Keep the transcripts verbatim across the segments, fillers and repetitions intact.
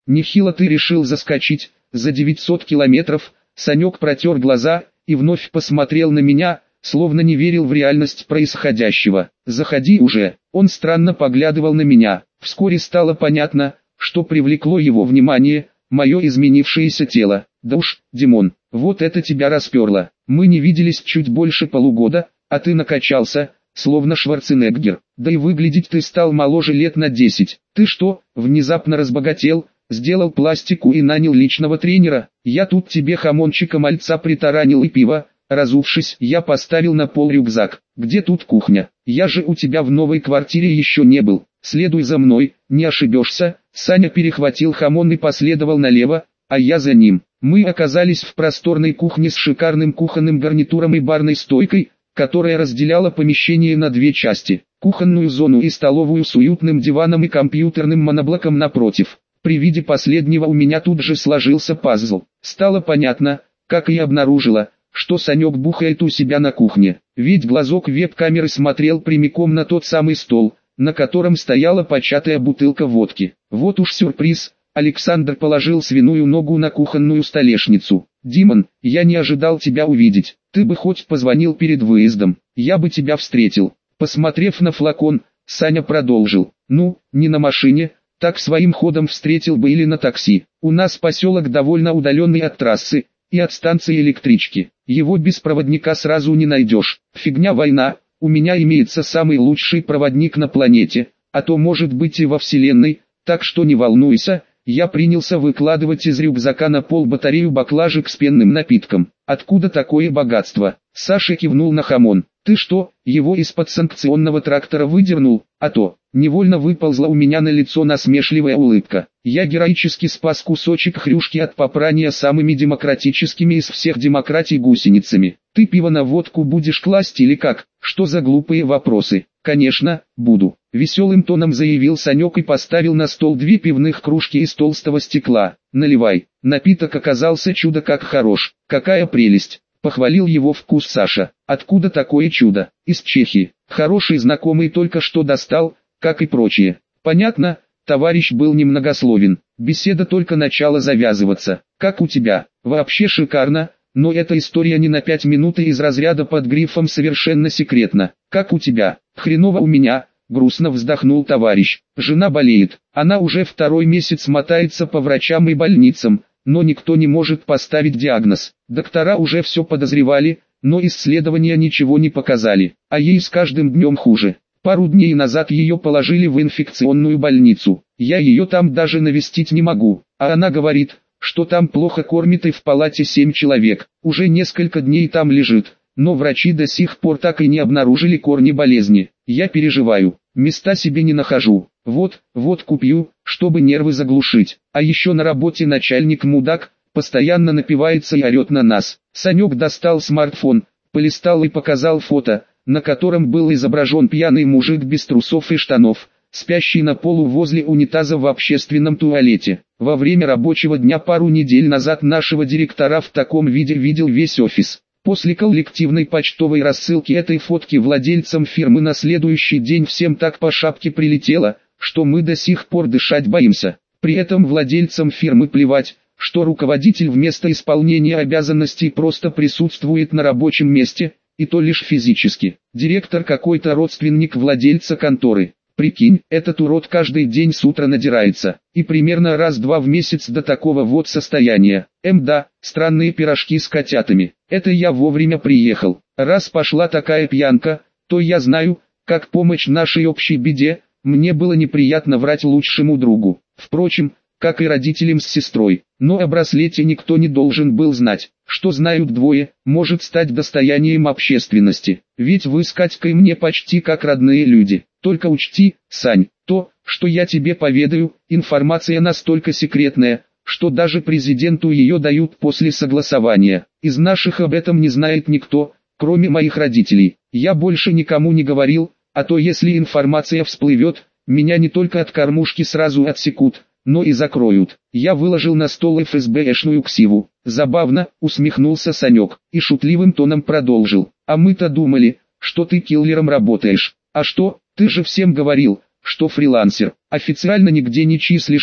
нехило ты решил заскочить, за девятьсот километров. Санек протер глаза и вновь посмотрел на меня, словно не верил в реальность происходящего. «Заходи уже». Он странно поглядывал на меня. Вскоре стало понятно, что привлекло его внимание, мое изменившееся тело. «Да уж, Димон, вот это тебя расперло. Мы не виделись чуть больше полугода, а ты накачался, словно Шварценеггер. Да и выглядеть ты стал моложе лет на десять. Ты что, внезапно разбогател, сделал пластику и нанял личного тренера? Я тут тебе хамончика мальца притаранил и пиво». Разувшись, я поставил на пол рюкзак. «Где тут кухня? Я же у тебя в новой квартире еще не был. Следуй за мной, не ошибешься». Саня перехватил хамон и последовал налево, а я за ним. Мы оказались в просторной кухне с шикарным кухонным гарнитуром и барной стойкой, которая разделяла помещение на две части. Кухонную зону и столовую с уютным диваном и компьютерным моноблоком напротив. При виде последнего у меня тут же сложился пазл. Стало понятно, как и обнаружила, что Санек бухает у себя на кухне. Ведь глазок веб-камеры смотрел прямиком на тот самый стол, на котором стояла початая бутылка водки. Вот уж сюрприз, Александр положил свиную ногу на кухонную столешницу. «Димон, я не ожидал тебя увидеть. Ты бы хоть позвонил перед выездом, я бы тебя встретил». Посмотрев на флакон, Саня продолжил. «Ну, не на машине, так своим ходом встретил бы или на такси. У нас поселок довольно удаленный от трассы и от станции электрички. Его без проводника сразу не найдешь. Фигня война, у меня имеется самый лучший проводник на планете, а то может быть и во вселенной, так что не волнуйся». Я принялся выкладывать из рюкзака на пол батарею баклажек с пенным напитком. «Откуда такое богатство?» Саша кивнул на хамон. «Ты что, его из-под санкционного трактора выдернул? А то». Невольно выползла у меня на лицо насмешливая улыбка. Я героически спас кусочек хрюшки от попрания самыми демократическими из всех демократий гусеницами. «Ты пиво на водку будешь класть или как? Что за глупые вопросы?» «Конечно, буду», — веселым тоном заявил Санек и поставил на стол две пивных кружки из толстого стекла. «Наливай». Напиток оказался чудо как хорош. «Какая прелесть!» — похвалил его вкус Саша. «Откуда такое чудо?» «Из Чехии. Хороший знакомый только что достал, как и прочие». «Понятно». Товарищ был немногословен. Беседа только начала завязываться. «Как у тебя?» «Вообще шикарно. Но эта история не на пять минут и из разряда под грифом «совершенно секретно». «Как у тебя?» «Хреново у меня», — грустно вздохнул товарищ. «Жена болеет. Она уже второй месяц мотается по врачам и больницам, но никто не может поставить диагноз. Доктора уже все подозревали, но исследования ничего не показали, а ей с каждым днем хуже. Пару дней назад ее положили в инфекционную больницу. Я ее там даже навестить не могу, а она говорит, что там плохо кормит и в палате семь человек. Уже несколько дней там лежит, но врачи до сих пор так и не обнаружили корни болезни. Я переживаю, места себе не нахожу. Вот, вот купью, чтобы нервы заглушить. А еще на работе начальник мудак, постоянно напивается и орет на нас». Санек достал смартфон, полистал и показал фото, на котором был изображен пьяный мужик без трусов и штанов, спящий на полу возле унитаза в общественном туалете. Во время рабочего дня пару недель назад нашего директора в таком виде видел весь офис. После коллективной почтовой рассылки этой фотки владельцам фирмы на следующий день всем так по шапке прилетело, что мы до сих пор дышать боимся. При этом владельцам фирмы плевать, что руководитель вместо исполнения обязанностей просто присутствует на рабочем месте, и то лишь физически. Директор какой-то родственник владельца конторы. Прикинь, этот урод каждый день с утра надирается, и примерно раз-два в месяц до такого вот состояния. Мда, странные пирожки с котятами. Это я вовремя приехал. Раз пошла такая пьянка, то я знаю, как помочь нашей общей беде. Мне было неприятно врать лучшему другу. Впрочем, как и родителям с сестрой. Но о браслете никто не должен был знать. Что знают двое, может стать достоянием общественности. Ведь вы с Катькой мне почти как родные люди. Только учти, Сань, то, что я тебе поведаю, информация настолько секретная, что даже президенту ее дают после согласования. Из наших об этом не знает никто, кроме моих родителей. Я больше никому не говорил, а то если информация всплывет, меня не только от кормушки сразу отсекут, но и закроют. Я выложил на стол эф эс бэ-шную ксиву. Забавно, усмехнулся Санек, и шутливым тоном продолжил. А мы-то думали, что ты киллером работаешь. А что, ты же всем говорил, что фрилансер, официально нигде не числишься,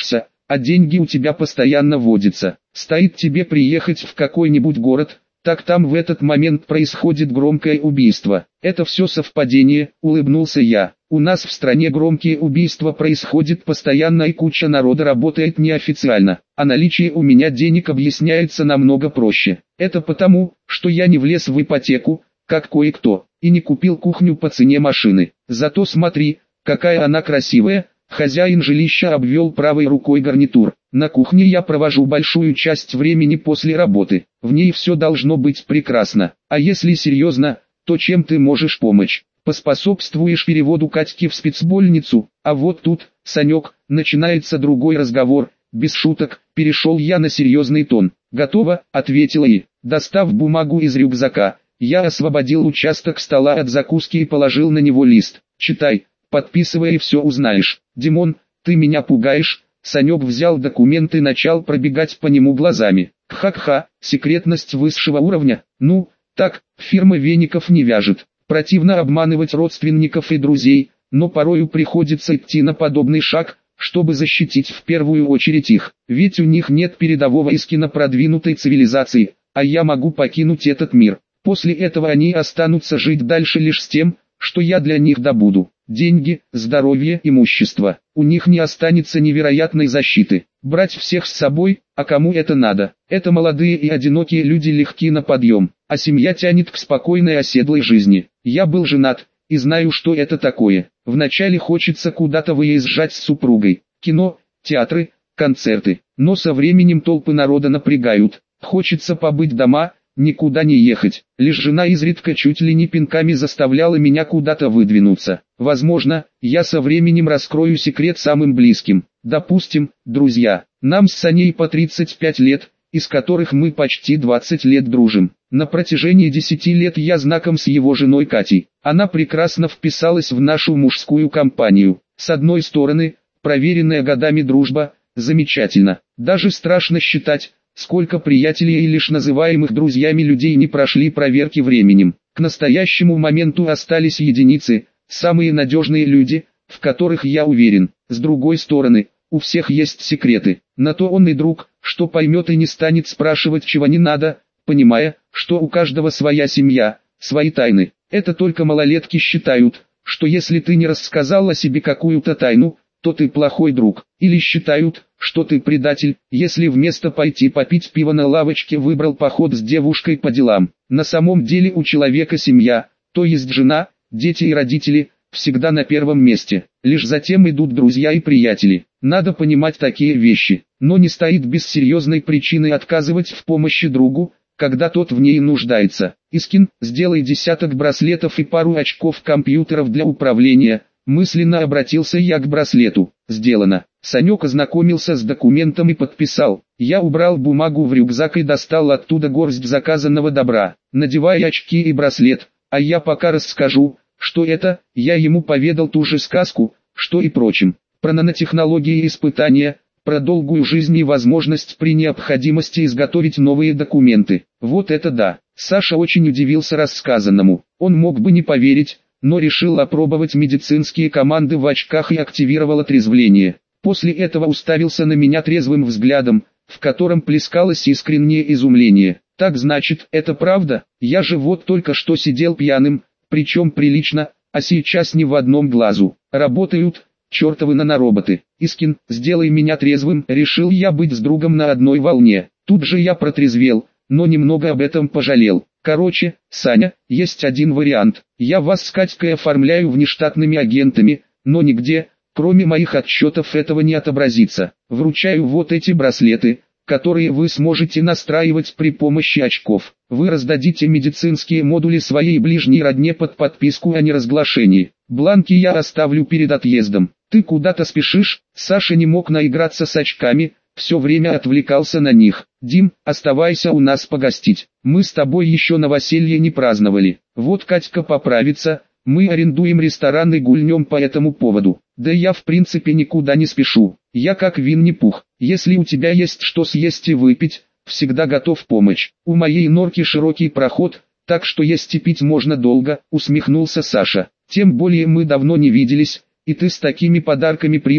а деньги у тебя постоянно водятся. Стоит тебе приехать в какой-нибудь город, так там в этот момент происходит громкое убийство. Это все совпадение, улыбнулся я. У нас в стране громкие убийства происходят постоянно и куча народа работает неофициально, а наличие у меня денег объясняется намного проще. Это потому, что я не влез в ипотеку, как кое-кто, и не купил кухню по цене машины. Зато смотри, какая она красивая. Хозяин жилища обвел правой рукой гарнитур. На кухне я провожу большую часть времени после работы. В ней все должно быть прекрасно. А если серьезно, то чем ты можешь помочь? Поспособствуешь переводу Катьки в спецбольницу? А вот тут, Санек, начинается другой разговор. Без шуток, перешел я на серьезный тон. «Готово», — ответила и, достав бумагу из рюкзака, я освободил участок стола от закуски и положил на него лист. «Читай, подписывай и все узнаешь». «Димон, ты меня пугаешь». Санек взял документ и начал пробегать по нему глазами. «Ха-ха, секретность высшего уровня? Ну, так, фирма веников не вяжет. Противно обманывать родственников и друзей, но порою приходится идти на подобный шаг, чтобы защитить в первую очередь их. Ведь у них нет передового искина продвинутой цивилизации, а я могу покинуть этот мир. После этого они останутся жить дальше лишь с тем, что я для них добуду. Деньги, здоровье, имущество. У них не останется невероятной защиты. Брать всех с собой, а кому это надо? Это молодые и одинокие люди легки на подъем, а семья тянет к спокойной оседлой жизни. Я был женат, и знаю, что это такое. Вначале хочется куда-то выезжать с супругой. Кино, театры, концерты. Но со временем толпы народа напрягают. Хочется побыть дома, никуда не ехать. Лишь жена изредка чуть ли не пинками заставляла меня куда-то выдвинуться. Возможно, я со временем раскрою секрет самым близким. Допустим, друзья, нам с Саней по тридцать пять лет, из которых мы почти двадцать лет дружим. На протяжении десяти лет я знаком с его женой Катей. Она прекрасно вписалась в нашу мужскую компанию. С одной стороны, проверенная годами дружба, замечательно. Даже страшно считать, сколько приятелей и лишь называемых друзьями людей не прошли проверки временем. К настоящему моменту остались единицы, самые надежные люди, в которых я уверен. С другой стороны, у всех есть секреты. На то он и друг, что поймет и не станет спрашивать чего не надо, понимая, что у каждого своя семья, свои тайны. Это только малолетки считают, что если ты не рассказал о себе какую-то тайну, то ты плохой друг. Или считают, что ты предатель, если вместо пойти попить пиво на лавочке выбрал поход с девушкой по делам. На самом деле у человека семья, то есть жена, дети и родители, всегда на первом месте. Лишь затем идут друзья и приятели. Надо понимать такие вещи, но не стоит без серьезной причины отказывать в помощи другу, когда тот в ней нуждается. Искин, сделай десяток браслетов и пару очков компьютеров для управления. Мысленно обратился я к браслету. Сделано. Санек ознакомился с документом и подписал. Я убрал бумагу в рюкзак и достал оттуда горсть заказанного добра. Надевай очки и браслет, а я пока расскажу, что это. Я ему поведал ту же сказку, что и прочим. Про нанотехнологии и испытания, про долгую жизнь и возможность при необходимости изготовить новые документы. Вот это да. Саша очень удивился рассказанному. Он мог бы не поверить, но решил опробовать медицинские команды в очках и активировал отрезвление. После этого уставился на меня трезвым взглядом, в котором плескалось искреннее изумление. Так значит, это правда? Я же вот только что сидел пьяным, причем прилично, а сейчас ни в одном глазу. Работают, чертовы нанороботы. Искин, сделай меня трезвым, решил я быть с другом на одной волне. Тут же я протрезвел, но немного об этом пожалел. Короче, Саня, есть один вариант. Я вас с Катькой оформляю внештатными агентами, но нигде, кроме моих отчетов, этого не отобразится. Вручаю вот эти браслеты, которые вы сможете настраивать при помощи очков. Вы раздадите медицинские модули своей ближней родне под подписку о неразглашении. Бланки я оставлю перед отъездом. Ты куда-то спешишь? Саша не мог наиграться с очками, все время отвлекался на них. Дим, оставайся у нас погостить. Мы с тобой еще новоселье не праздновали. Вот Катька поправится, мы арендуем ресторан и гульнем по этому поводу. Да я в принципе никуда не спешу. Я как Винни-Пух. Если у тебя есть что съесть и выпить, всегда готов помочь. У моей норки широкий проход, так что есть и пить можно долго, усмехнулся Саша. Тем более мы давно не виделись, и ты с такими подарками прибыл,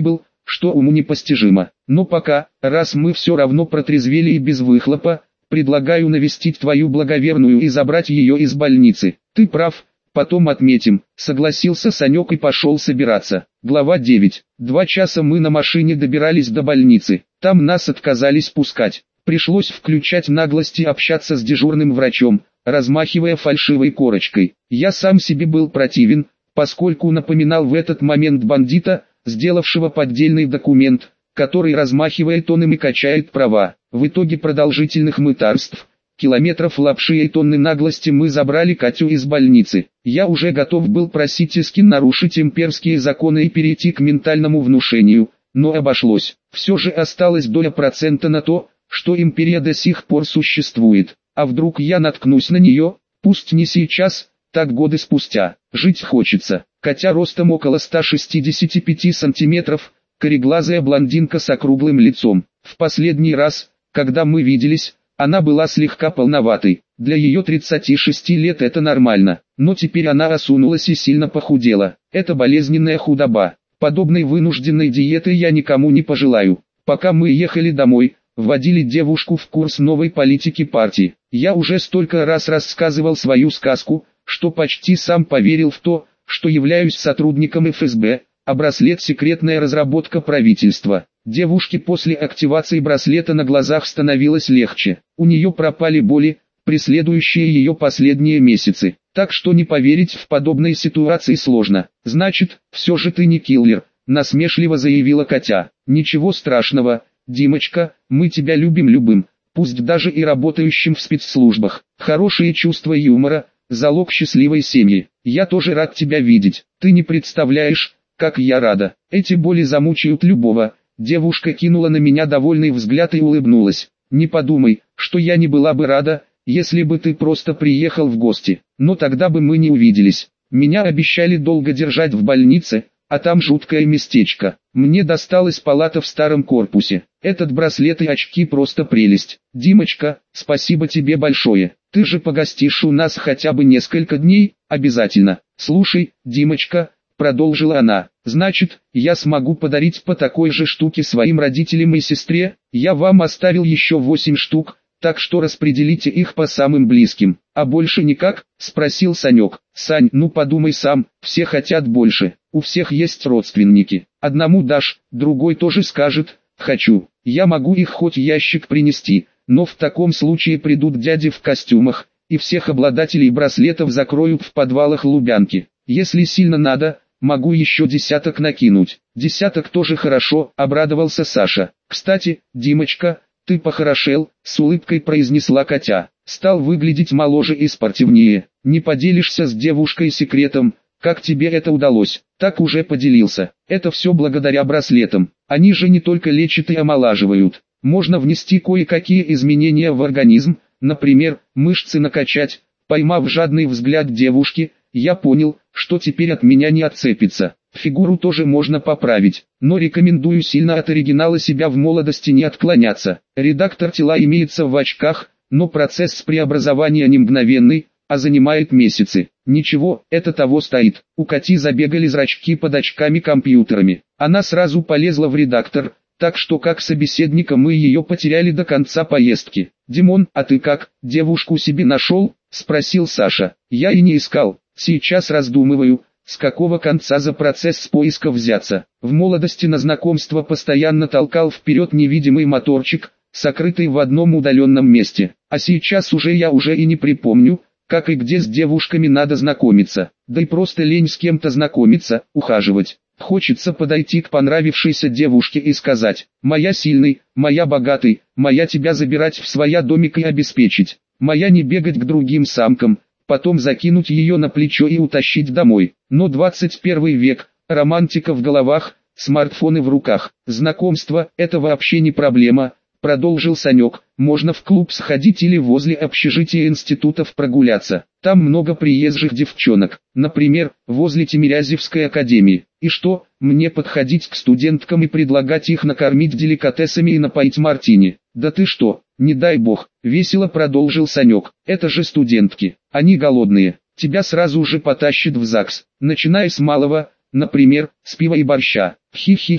что уму непостижимо. Но пока, раз мы все равно протрезвели и без выхлопа, предлагаю навестить твою благоверную и забрать ее из больницы. Ты прав, потом отметим, согласился Санек и пошел собираться. Глава девять. Два часа мы на машине добирались до больницы. Там нас отказались пускать. Пришлось включать наглость и общаться с дежурным врачом, размахивая фальшивой корочкой. Я сам себе был противен, поскольку напоминал в этот момент бандита, сделавшего поддельный документ, который размахивает он им и качает права. В итоге продолжительных мытарств, километров лапши и тонны наглости мы забрали Катю из больницы. Я уже готов был просить Искин нарушить имперские законы и перейти к ментальному внушению, но обошлось. Все же осталась доля процента на то, что империя до сих пор существует. А вдруг я наткнусь на нее, пусть не сейчас, так годы спустя. Жить хочется. Катя ростом около ста шестидесяти пяти сантиметров, кореглазая блондинка с округлым лицом. В последний раз, когда мы виделись, она была слегка полноватой. Для ее тридцати шести лет это нормально, но теперь она осунулась и сильно похудела. Это болезненная худоба. Подобной вынужденной диеты я никому не пожелаю. Пока мы ехали домой, вводили девушку в курс новой политики партии. Я уже столько раз рассказывал свою сказку, что почти сам поверил в то, что являюсь сотрудником эф эс бэ, а браслет — секретная разработка правительства. Девушке после активации браслета на глазах становилось легче. У нее пропали боли, преследующие ее последние месяцы. Так что не поверить в подобной ситуации сложно. «Значит, все же ты не киллер», — насмешливо заявила Катя. «Ничего страшного, Димочка, мы тебя любим любым, пусть даже и работающим в спецслужбах. Хорошее чувство юмора — залог счастливой семьи. Я тоже рад тебя видеть. Ты не представляешь, как я рада. Эти боли замучают любого». Девушка кинула на меня довольный взгляд и улыбнулась. «Не подумай, что я не была бы рада, если бы ты просто приехал в гости. Но тогда бы мы не увиделись. Меня обещали долго держать в больнице, а там жуткое местечко. Мне досталась палата в старом корпусе. Этот браслет и очки просто прелесть. Димочка, спасибо тебе большое. Ты же погостишь у нас хотя бы несколько дней, обязательно. Слушай, Димочка, продолжила она, значит, я смогу подарить по такой же штуке своим родителям и сестре? Я вам оставил еще восемь штук, так что распределите их по самым близким. А больше никак? Спросил Санек. Сань, ну подумай сам, все хотят больше. У всех есть родственники. Одному дашь, другой тоже скажет «хочу». Я могу их хоть ящик принести, но в таком случае придут дяди в костюмах, и всех обладателей браслетов закроют в подвалах Лубянки. Если сильно надо, могу еще десяток накинуть. Десяток тоже хорошо, обрадовался Саша. Кстати, Димочка, ты похорошел, с улыбкой произнесла Катя. Стал выглядеть моложе и спортивнее. Не поделишься с девушкой секретом, как тебе это удалось? Так уже поделился. Это все благодаря браслетам. Они же не только лечат и омолаживают. Можно внести кое-какие изменения в организм, например, мышцы накачать. Поймав жадный взгляд девушки, я понял, что теперь от меня не отцепится. Фигуру тоже можно поправить, но рекомендую сильно от оригинала себя в молодости не отклоняться. Редактор тела имеется в очках, но процесс преобразования не мгновенный, а занимает месяцы. Ничего, это того стоит. У Кати забегали зрачки под очками-компьютерами. Она сразу полезла в редактор, так что как собеседника мы ее потеряли до конца поездки. «Димон, а ты как, девушку себе нашел?» — спросил Саша. «Я и не искал, сейчас раздумываю, с какого конца за процесс поиска взяться. В молодости на знакомство постоянно толкал вперед невидимый моторчик, сокрытый в одном удаленном месте. А сейчас уже я уже и не припомню, как и где с девушками надо знакомиться. Да и просто лень с кем-то знакомиться, ухаживать. Хочется подойти к понравившейся девушке и сказать: «Моя сильный, моя богатый, моя тебя забирать в своя домик и обеспечить, моя не бегать к другим самкам, потом закинуть ее на плечо и утащить домой». Но двадцать первый век, романтика в головах, смартфоны в руках. Знакомство – это вообще не проблема, продолжил Санек. Можно в клуб сходить или возле общежития институтов прогуляться. Там много приезжих девчонок, например, возле Тимирязевской академии. И что, мне подходить к студенткам и предлагать их накормить деликатесами и напоить мартини? Да ты что, не дай бог, весело продолжил Санек. Это же студентки, они голодные. Тебя сразу же потащат в ЗАГС, начиная с малого, например, с пива и борща. Хи-хи-хи,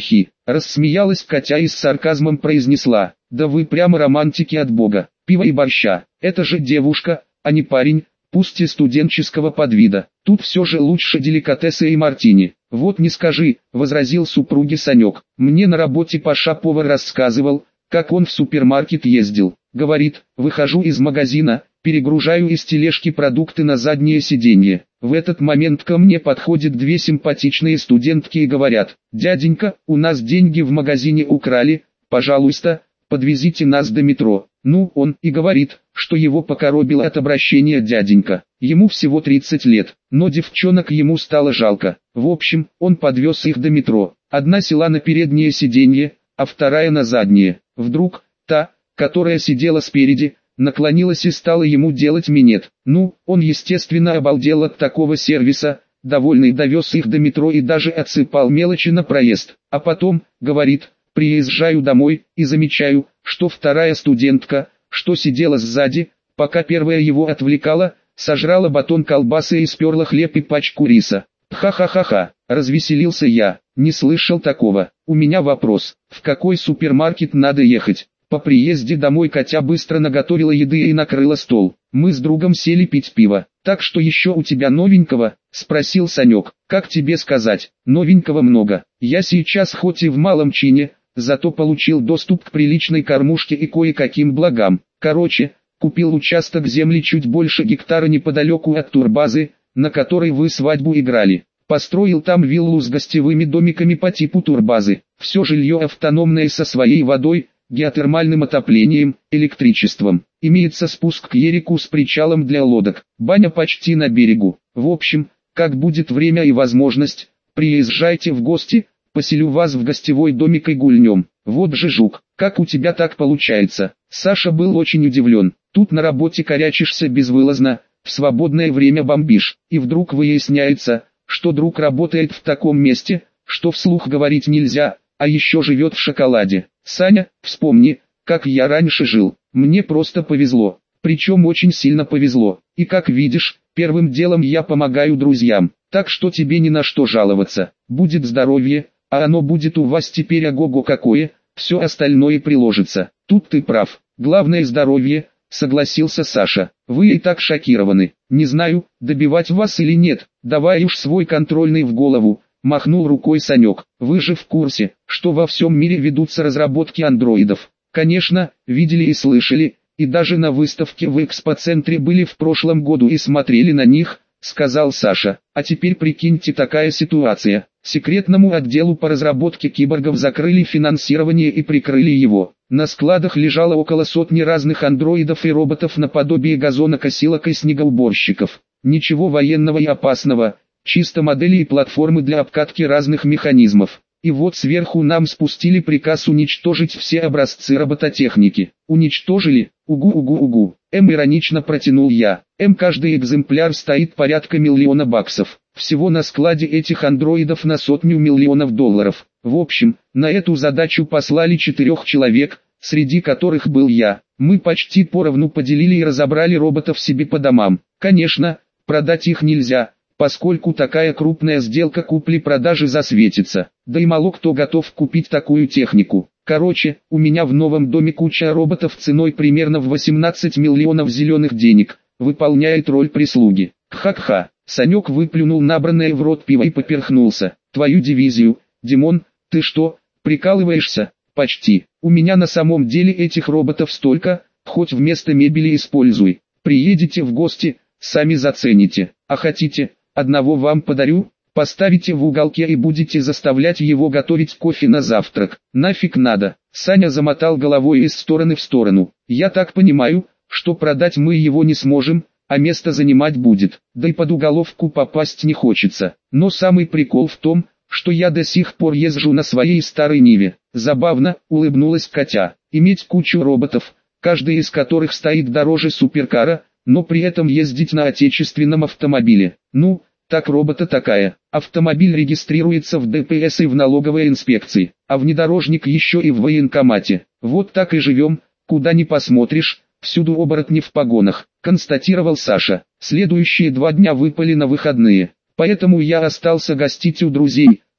Рассмеялась Катя и с сарказмом произнесла: «Да вы прямо романтики от бога, пива и борща, это же девушка, а не парень, пусть и студенческого подвида, тут все же лучше деликатесы и мартини». «Вот не скажи», — возразил супруге Санек, «мне на работе Паша-повар рассказывал, как он в супермаркет ездил. Говорит, выхожу из магазина, перегружаю из тележки продукты на заднее сиденье. В этот момент ко мне подходят две симпатичные студентки и говорят: «Дяденька, у нас деньги в магазине украли, пожалуйста, подвезите нас до метро». Ну, он и говорит, что его покоробило от обращения дяденька. Ему всего тридцать лет, но девчонок ему стало жалко. В общем, он подвез их до метро. Одна села на переднее сиденье, а вторая на заднее. Вдруг, та, которая сидела спереди, наклонилась и стала ему делать минет. Ну, он естественно обалдел от такого сервиса, довольный довез их до метро и даже отсыпал мелочи на проезд. А потом, говорит, приезжаю домой и замечаю, что вторая студентка, что сидела сзади, пока первая его отвлекала, сожрала батон колбасы и сперла хлеб и пачку риса. Ха-ха-ха-ха, развеселился я, не слышал такого. У меня вопрос, в какой супермаркет надо ехать? По приезде домой Катя быстро наготовила еды и накрыла стол. Мы с другом сели пить пиво. «Так что еще у тебя новенького?» – спросил Санек. «Как тебе сказать, новенького много. Я сейчас хоть и в малом чине, зато получил доступ к приличной кормушке и кое-каким благам. Короче, купил участок земли чуть больше гектара неподалеку от турбазы, на которой вы свадьбу играли. Построил там виллу с гостевыми домиками по типу турбазы. Все жилье автономное со своей водой, геотермальным отоплением, электричеством. Имеется спуск к Ерику с причалом для лодок. Баня почти на берегу. В общем, как будет время и возможность, приезжайте в гости, поселю вас в гостевой домик и гульнем. Вот же жук, как у тебя так получается?» Саша был очень удивлен. Тут на работе корячишься безвылазно, в свободное время бомбишь, и вдруг выясняется, что друг работает в таком месте, что вслух говорить нельзя, а еще живет в шоколаде. «Саня, вспомни, как я раньше жил. Мне просто повезло, причем очень сильно повезло. И как видишь, первым делом я помогаю друзьям, так что тебе ни на что жаловаться. Будет здоровье, а оно будет у вас теперь ого-го какое, все остальное приложится». «Тут ты прав, главное здоровье», — согласился Саша. «Вы и так шокированы. Не знаю, добивать вас или нет, давай уж свой контрольный в голову». Махнул рукой Санек. «Вы же в курсе, что во всем мире ведутся разработки андроидов?» «Конечно, видели и слышали, и даже на выставке в экспоцентре были в прошлом году и смотрели на них», — сказал Саша. «А теперь прикиньте такая ситуация. Секретному отделу по разработке киборгов закрыли финансирование и прикрыли его. На складах лежало около сотни разных андроидов и роботов наподобие газонокосилок и снегоуборщиков. Ничего военного и опасного. Чисто модели и платформы для обкатки разных механизмов. И вот сверху нам спустили приказ уничтожить все образцы робототехники». «Уничтожили? Угу-угу-угу». М иронично протянул я. М каждый экземпляр стоит порядка миллиона баксов. Всего на складе этих андроидов на сотню миллионов долларов. В общем, на эту задачу послали четырех человек, среди которых был я. Мы почти поровну поделили и разобрали роботов себе по домам. Конечно, продать их нельзя, поскольку такая крупная сделка купли-продажи засветится. Да и мало кто готов купить такую технику. Короче, у меня в новом доме куча роботов ценой примерно в восемнадцать миллионов зеленых денег, выполняет роль прислуги. Ха-ха. Санек выплюнул набранное в рот пиво и поперхнулся. «Твою дивизию, Димон, ты что, прикалываешься?» «Почти. У меня на самом деле этих роботов столько, хоть вместо мебели используй. Приедете в гости, сами зацените. А хотите, одного вам подарю, поставите в уголке и будете заставлять его готовить кофе на завтрак. Нафиг надо». Саня замотал головой из стороны в сторону. «Я так понимаю, что продать мы его не сможем, а место занимать будет, да и под уголовку попасть не хочется. Но самый прикол в том, что я до сих пор езжу на своей старой Ниве». Забавно, улыбнулась Катя. «Иметь кучу роботов, каждый из которых стоит дороже суперкара, но при этом ездить на отечественном автомобиле. Ну, так робота такая. Автомобиль регистрируется в Дэ Пэ Эс и в налоговой инспекции, а внедорожник еще и в военкомате. Вот так и живем, куда ни посмотришь. Всюду оборотни в погонах», — констатировал Саша. «Следующие два дня выпали на выходные, поэтому я остался гостить у друзей,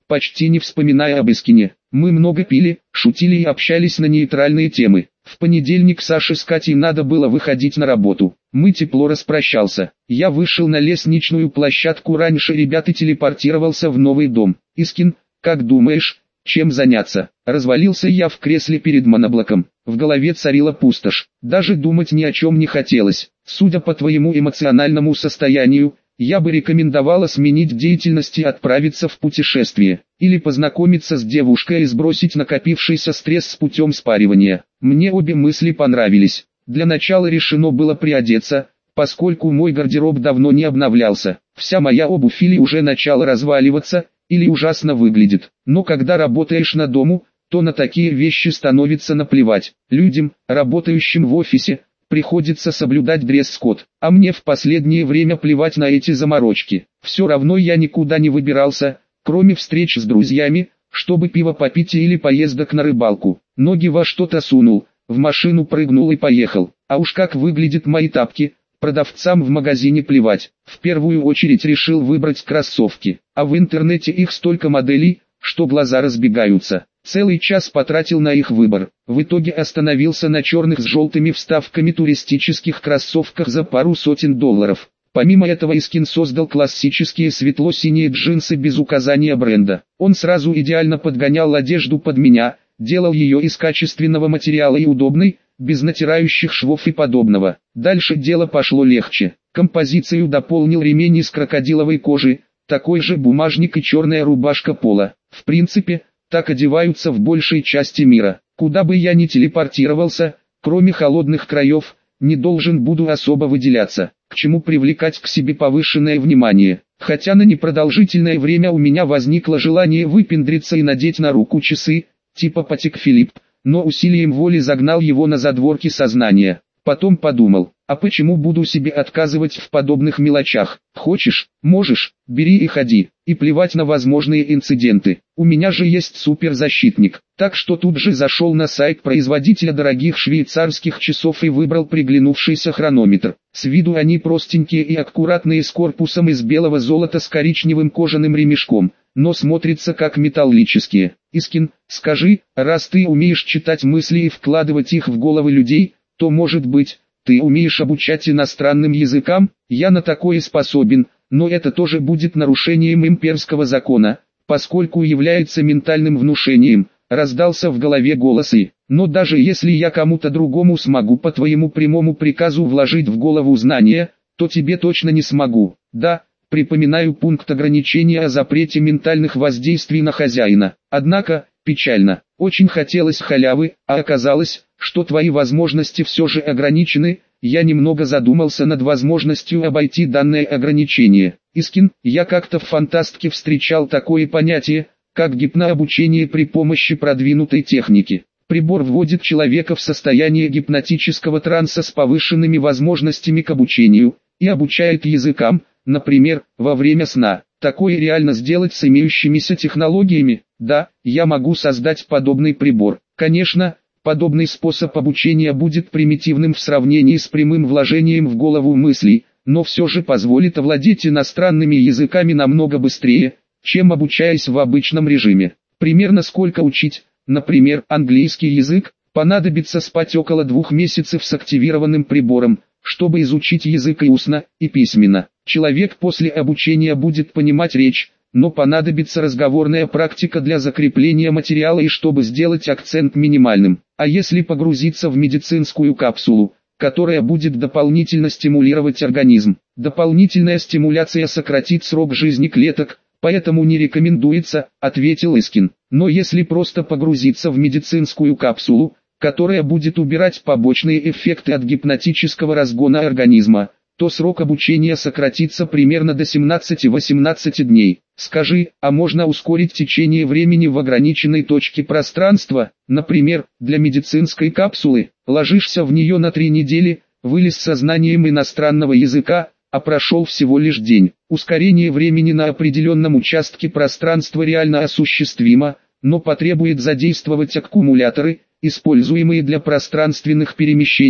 почти не вспоминая об Искине. Мы много пили, шутили и общались на нейтральные темы. В понедельник Саше с Катей надо было выходить на работу. Мы тепло распрощался. Я вышел на лестничную площадку раньше ребят и телепортировался в новый дом. Искин, как думаешь, чем заняться? Развалился я в кресле перед моноблоком. В голове царила пустошь. Даже думать ни о чем не хотелось. Судя по твоему эмоциональному состоянию, я бы рекомендовала сменить деятельность и отправиться в путешествие. Или познакомиться с девушкой и сбросить накопившийся стресс с путем спаривания. Мне обе мысли понравились. Для начала решено было приодеться, поскольку мой гардероб давно не обновлялся. Вся моя обувь или уже начала разваливаться, или ужасно выглядит. Но когда работаешь на дому, то на такие вещи становится наплевать. Людям, работающим в офисе, приходится соблюдать дресс-код, а мне в последнее время плевать на эти заморочки. Все равно я никуда не выбирался, кроме встреч с друзьями, чтобы пиво попить или поездок на рыбалку. Ноги во что-то сунул, в машину прыгнул и поехал. А уж как выглядят мои тапки, продавцам в магазине плевать. В первую очередь решил выбрать кроссовки, а в интернете их столько моделей, что глаза разбегаются. Целый час потратил на их выбор. В итоге остановился на черных с желтыми вставками туристических кроссовках за пару сотен долларов. Помимо этого Искин создал классические светло-синие джинсы без указания бренда. Он сразу идеально подгонял одежду под меня, делал ее из качественного материала и удобной, без натирающих швов и подобного. Дальше дело пошло легче. Композицию дополнил ремень из крокодиловой кожи, такой же бумажник и черная рубашка пола. В принципе, так одеваются в большей части мира. Куда бы я ни телепортировался, кроме холодных краев, не должен буду особо выделяться. К чему привлекать к себе повышенное внимание? Хотя на непродолжительное время у меня возникло желание выпендриться и надеть на руку часы, типа Патек Филипп, но усилием воли загнал его на задворки сознания. Потом подумал, а почему буду себе отказывать в подобных мелочах? Хочешь, можешь, бери и ходи, и плевать на возможные инциденты. У меня же есть суперзащитник. Так что тут же зашел на сайт производителя дорогих швейцарских часов и выбрал приглянувшийся хронометр. С виду они простенькие и аккуратные с корпусом из белого золота с коричневым кожаным ремешком, но смотрятся как металлические. Искин, скажи, раз ты умеешь читать мысли и вкладывать их в головы людей, то может быть, ты умеешь обучать иностранным языкам? Я на такое способен, но это тоже будет нарушением имперского закона, поскольку является ментальным внушением. Раздался в голове голос и, но даже если я кому-то другому смогу по твоему прямому приказу вложить в голову знания, то тебе точно не смогу. Да, припоминаю пункт ограничения о запрете ментальных воздействий на хозяина. Однако, печально, очень хотелось халявы, а оказалось, что твои возможности все же ограничены. Я немного задумался над возможностью обойти данное ограничение. Искин, я как-то в фантастике встречал такое понятие, как гипнообучение при помощи продвинутой техники. Прибор вводит человека в состояние гипнотического транса с повышенными возможностями к обучению, и обучает языкам, например, во время сна. Такое реально сделать с имеющимися технологиями? Да, я могу создать подобный прибор. Конечно, подобный способ обучения будет примитивным в сравнении с прямым вложением в голову мыслей, но все же позволит овладеть иностранными языками намного быстрее, чем обучаясь в обычном режиме. Примерно сколько учить, например, английский язык, понадобится спать около двух месяцев с активированным прибором, чтобы изучить язык и устно, и письменно. Человек после обучения будет понимать речь, но понадобится разговорная практика для закрепления материала и чтобы сделать акцент минимальным. А если погрузиться в медицинскую капсулу, которая будет дополнительно стимулировать организм? Дополнительная стимуляция сократит срок жизни клеток, поэтому не рекомендуется, ответил Искин. Но если просто погрузиться в медицинскую капсулу, которая будет убирать побочные эффекты от гипнотического разгона организма, то срок обучения сократится примерно до семнадцати-восемнадцати дней. Скажи, а можно ускорить течение времени в ограниченной точке пространства? Например, для медицинской капсулы, ложишься в нее на три недели, вылез со знанием иностранного языка, а прошел всего лишь день. Ускорение времени на определенном участке пространства реально осуществимо, но потребует задействовать аккумуляторы, используемые для пространственных перемещений,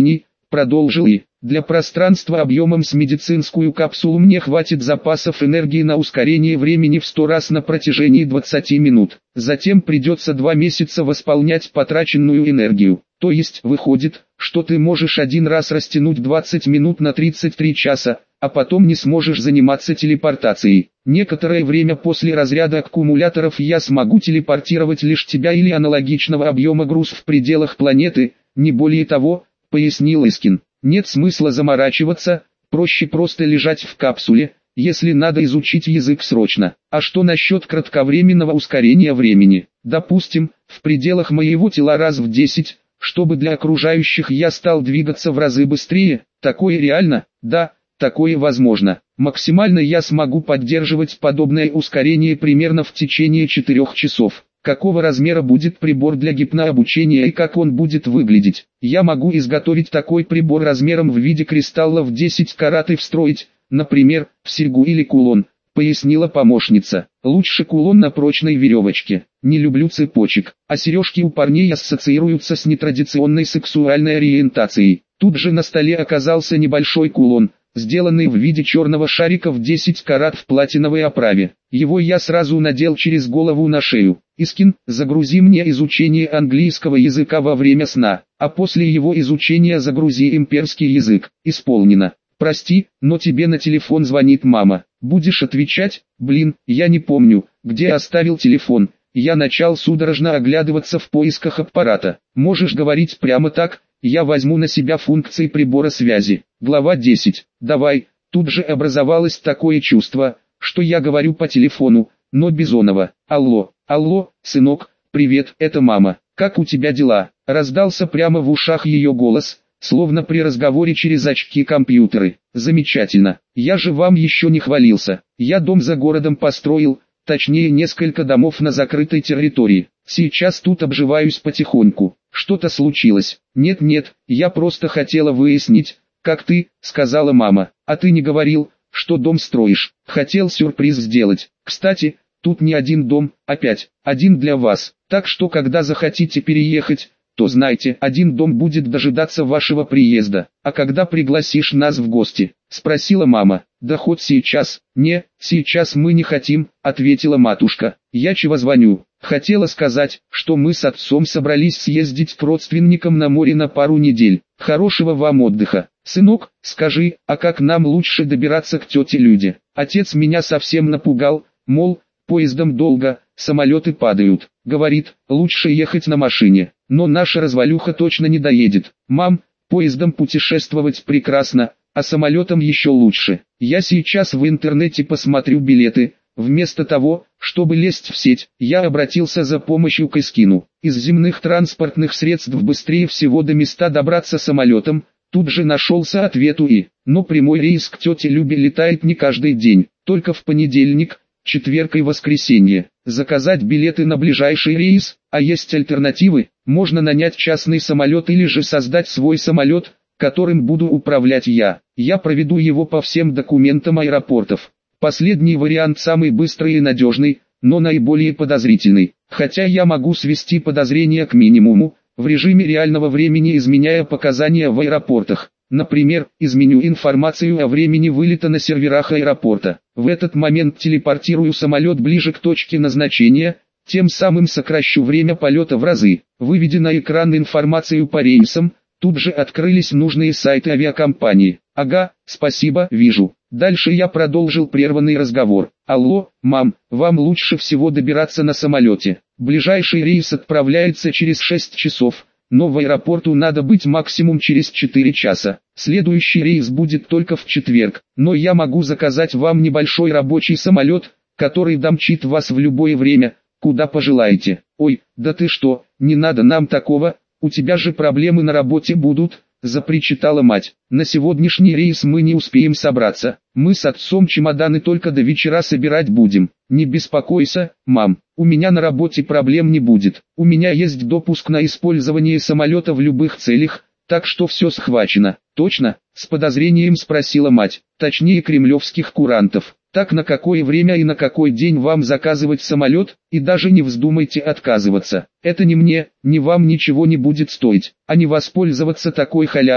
продолжил и, для пространства объемом с медицинскую капсулу мне хватит запасов энергии на ускорение времени в сто раз на протяжении двадцати минут. Затем придется два месяца восполнять потраченную энергию. То есть выходит, что ты можешь один раз растянуть двадцать минут на тридцать три часа, а потом не сможешь заниматься телепортацией. Некоторое время после разряда аккумуляторов я смогу телепортировать лишь тебя или аналогичного объема груз в пределах планеты, не более того, пояснил Искин. Нет смысла заморачиваться, проще просто лежать в капсуле, если надо изучить язык срочно. А что насчет кратковременного ускорения времени? Допустим, в пределах моего тела раз в десять, чтобы для окружающих я стал двигаться в разы быстрее. Такое реально? Да, такое возможно. Максимально я смогу поддерживать подобное ускорение примерно в течение четырёх часов. Какого размера будет прибор для гипнообучения и как он будет выглядеть? Я могу изготовить такой прибор размером в виде кристаллов десять карат и встроить, например, в серьгу или кулон, пояснила помощница. Лучше кулон на прочной веревочке. Не люблю цепочек, а сережки у парней ассоциируются с нетрадиционной сексуальной ориентацией. Тут же на столе оказался небольшой кулон, сделанный в виде черного шарика в десять карат в платиновой оправе. Его я сразу надел через голову на шею. Искин, загрузи мне изучение английского языка во время сна, а после его изучения загрузи имперский язык. Исполнено. Прости, но тебе на телефон звонит мама. Будешь отвечать? Блин, я не помню, где оставил телефон. Я начал судорожно оглядываться в поисках аппарата. Можешь говорить прямо так, я возьму на себя функции прибора связи. Глава десять. Давай. Тут же образовалось такое чувство, что я говорю по телефону, но Бизонова. Алло, алло, сынок, привет, это мама. Как у тебя дела? Раздался прямо в ушах ее голос, словно при разговоре через очки-компьютеры. Замечательно. Я же вам еще не хвалился. Я дом за городом построил, точнее несколько домов на закрытой территории. Сейчас тут обживаюсь потихоньку. Что-то случилось? Нет-нет, я просто хотела выяснить, как ты, сказала мама. А ты не говорил, что дом строишь. Хотел сюрприз сделать. Кстати, тут не один дом, опять, один для вас. Так что когда захотите переехать, то знайте, один дом будет дожидаться вашего приезда. А когда пригласишь нас в гости? Спросила мама. Да хоть сейчас. Не, сейчас мы не хотим, ответила матушка. Я чего звоню? Хотела сказать, что мы с отцом собрались съездить к родственникам на море на пару недель. Хорошего вам отдыха. Сынок, скажи, а как нам лучше добираться к тете Люде? Отец меня совсем напугал, мол, поездом долго, самолеты падают. Говорит, лучше ехать на машине. Но наша развалюха точно не доедет. Мам, поездом путешествовать прекрасно, а самолетом еще лучше. Я сейчас в интернете посмотрю билеты. Вместо того, чтобы лезть в сеть, я обратился за помощью к Искину. Из земных транспортных средств быстрее всего до места добраться самолетом. Тут же нашелся ответ у И. Но прямой рейс к тете Любе летает не каждый день, только в понедельник, четверг и воскресенье. Заказать билеты на ближайший рейс, а есть альтернативы, можно нанять частный самолет или же создать свой самолет, которым буду управлять я. Я проведу его по всем документам аэропортов. Последний вариант самый быстрый и надежный, но наиболее подозрительный. Хотя я могу свести подозрения к минимуму, в режиме реального времени изменяя показания в аэропортах. Например, изменю информацию о времени вылета на серверах аэропорта. В этот момент телепортирую самолет ближе к точке назначения, тем самым сокращу время полета в разы. Выведя на экран информацию по рейсам, тут же открылись нужные сайты авиакомпании. Ага, спасибо, вижу. Дальше я продолжил прерванный разговор. Алло, мам, вам лучше всего добираться на самолете. Ближайший рейс отправляется через шесть часов, но в аэропорту надо быть максимум через четыре часа. Следующий рейс будет только в четверг, но я могу заказать вам небольшой рабочий самолет, который домчит вас в любое время, куда пожелаете. Ой, да ты что, не надо нам такого, у тебя же проблемы на работе будут, запричитала мать. На сегодняшний рейс мы не успеем собраться, мы с отцом чемоданы только до вечера собирать будем. Не беспокойся, мам, у меня на работе проблем не будет, у меня есть допуск на использование самолета в любых целях, так что все схвачено. Точно? С подозрением спросила мать, точнее кремлевских курантов. Так на какое время и на какой день вам заказывать самолет, и даже не вздумайте отказываться. Это ни мне, ни вам ничего не будет стоить, а не воспользоваться такой халявой,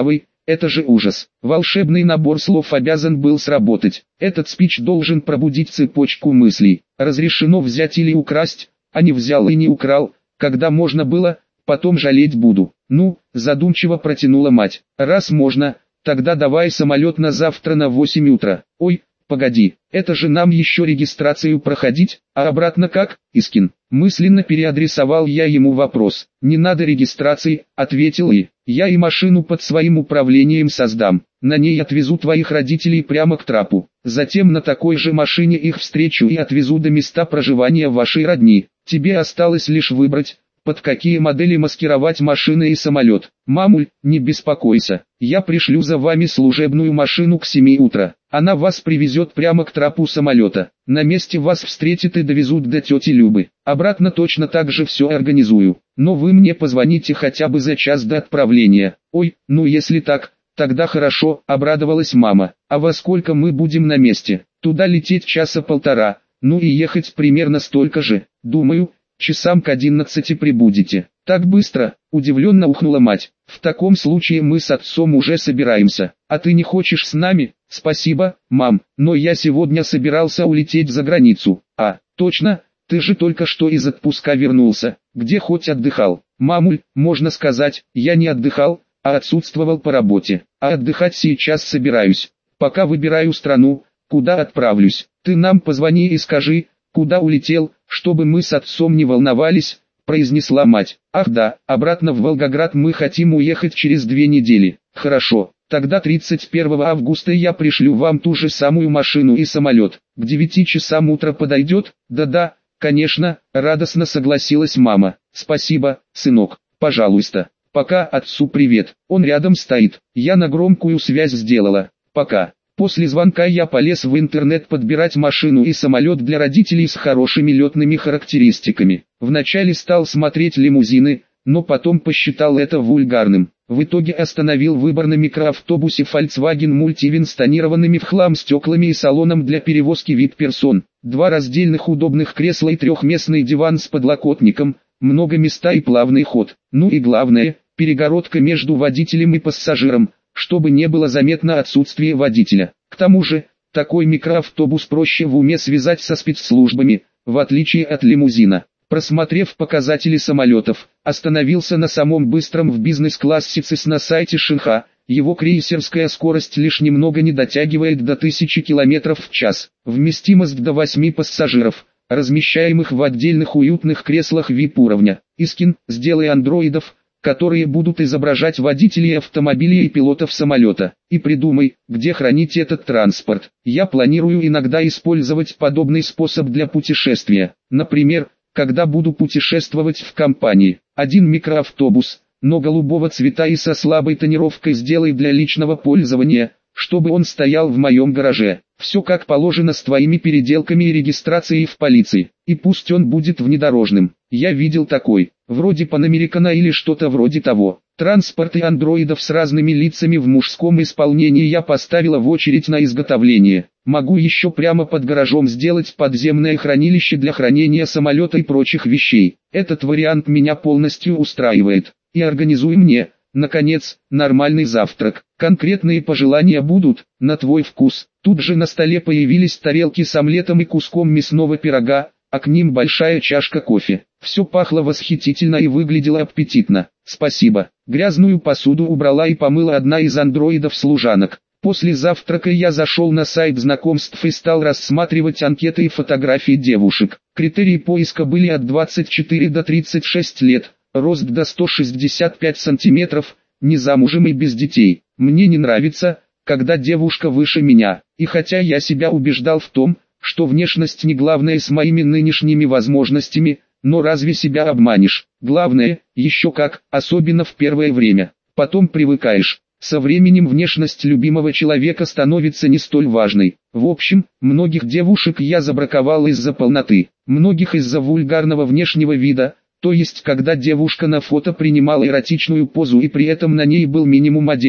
это же ужас. Волшебный набор слов обязан был сработать. Этот спич должен пробудить цепочку мыслей. Разрешено взять или украсть, а не взял и не украл, когда можно было, потом жалеть буду. Ну, задумчиво протянула мать. Раз можно, тогда давай самолет на завтра на восемь утра. Ой, погоди, это же нам еще регистрацию проходить, а обратно как, Искин? Мысленно переадресовал я ему вопрос. Не надо регистрации, ответил и. Я и машину под своим управлением создам. На ней отвезу твоих родителей прямо к трапу. Затем на такой же машине их встречу и отвезу до места проживания вашей родни. Тебе осталось лишь выбрать, под какие модели маскировать машины и самолет. Мамуль, не беспокойся, я пришлю за вами служебную машину к семи утра. Она вас привезет прямо к трапу самолета. На месте вас встретят и довезут до тети Любы. Обратно точно так же все организую. Но вы мне позвоните хотя бы за час до отправления. Ой, ну если так, тогда хорошо, обрадовалась мама. А во сколько мы будем на месте? Туда лететь часа полтора, ну и ехать примерно столько же. Думаю, часам к одиннадцати прибудете. Так быстро, удивленно ухнула мать. В таком случае мы с отцом уже собираемся. А ты не хочешь с нами? Спасибо, мам, но я сегодня собирался улететь за границу. А, точно, ты же только что из отпуска вернулся. Где хоть отдыхал? Мамуль, можно сказать, я не отдыхал, а отсутствовал по работе. А отдыхать сейчас собираюсь. Пока выбираю страну, куда отправлюсь. Ты нам позвони и скажи, куда улетел, чтобы мы с отцом не волновались, произнесла мать. Ах да, обратно в Волгоград мы хотим уехать через две недели. Хорошо, тогда тридцать первого августа я пришлю вам ту же самую машину и самолет. К девяти часам утра подойдет? Да-да, конечно, радостно согласилась мама. Спасибо, сынок, пожалуйста. Пока отцу привет, он рядом стоит. Я на громкую связь сделала. Пока. После звонка я полез в интернет подбирать машину и самолет для родителей с хорошими летными характеристиками. Вначале стал смотреть лимузины, но потом посчитал это вульгарным. В итоге остановил выбор на микроавтобусе Volkswagen Multivan с тонированными в хлам стеклами и салоном для перевозки ви ай пи-персон. Два раздельных удобных кресла и трехместный диван с подлокотником, много места и плавный ход. Ну и главное, перегородка между водителем и пассажиром, чтобы не было заметно отсутствие водителя. К тому же, такой микроавтобус проще в уме связать со спецслужбами, в отличие от лимузина. Просмотрев показатели самолетов, остановился на самом быстром в бизнес-классе ЦИС на сайте Шинха. Его крейсерская скорость лишь немного не дотягивает до тысячи километров в час. Вместимость до восьми пассажиров, размещаемых в отдельных уютных креслах ви ай пи уровня. Искин, сделай андроидов, которые будут изображать водителей автомобиля и пилотов самолета. И придумай, где хранить этот транспорт. Я планирую иногда использовать подобный способ для путешествия. Например, когда буду путешествовать в компании. Один микроавтобус, но голубого цвета и со слабой тонировкой сделай для личного пользования, чтобы он стоял в моем гараже. Все как положено с твоими переделками и регистрацией в полиции. И пусть он будет внедорожным. Я видел такой, вроде Панамерикана или что-то вроде того. Транспорт и андроидов с разными лицами в мужском исполнении я поставила в очередь на изготовление. Могу еще прямо под гаражом сделать подземное хранилище для хранения самолета и прочих вещей. Этот вариант меня полностью устраивает. И организуй мне, наконец, нормальный завтрак. Конкретные пожелания будут, на твой вкус. Тут же на столе появились тарелки с омлетом и куском мясного пирога, а к ним большая чашка кофе. Все пахло восхитительно и выглядело аппетитно. Спасибо. Грязную посуду убрала и помыла одна из андроидов-служанок. После завтрака я зашел на сайт знакомств и стал рассматривать анкеты и фотографии девушек. Критерии поиска были от двадцати четырёх до тридцати шести лет, рост до ста шестидесяти пяти сантиметров, не замужем и без детей. Мне не нравится, когда девушка выше меня, и хотя я себя убеждал в том, что внешность не главное с моими нынешними возможностями, но разве себя обманешь? Главное, еще как, особенно в первое время. Потом привыкаешь. Со временем внешность любимого человека становится не столь важной. В общем, многих девушек я забраковал из-за полноты, многих из-за вульгарного внешнего вида, то есть когда девушка на фото принимала эротичную позу и при этом на ней был минимум одежды.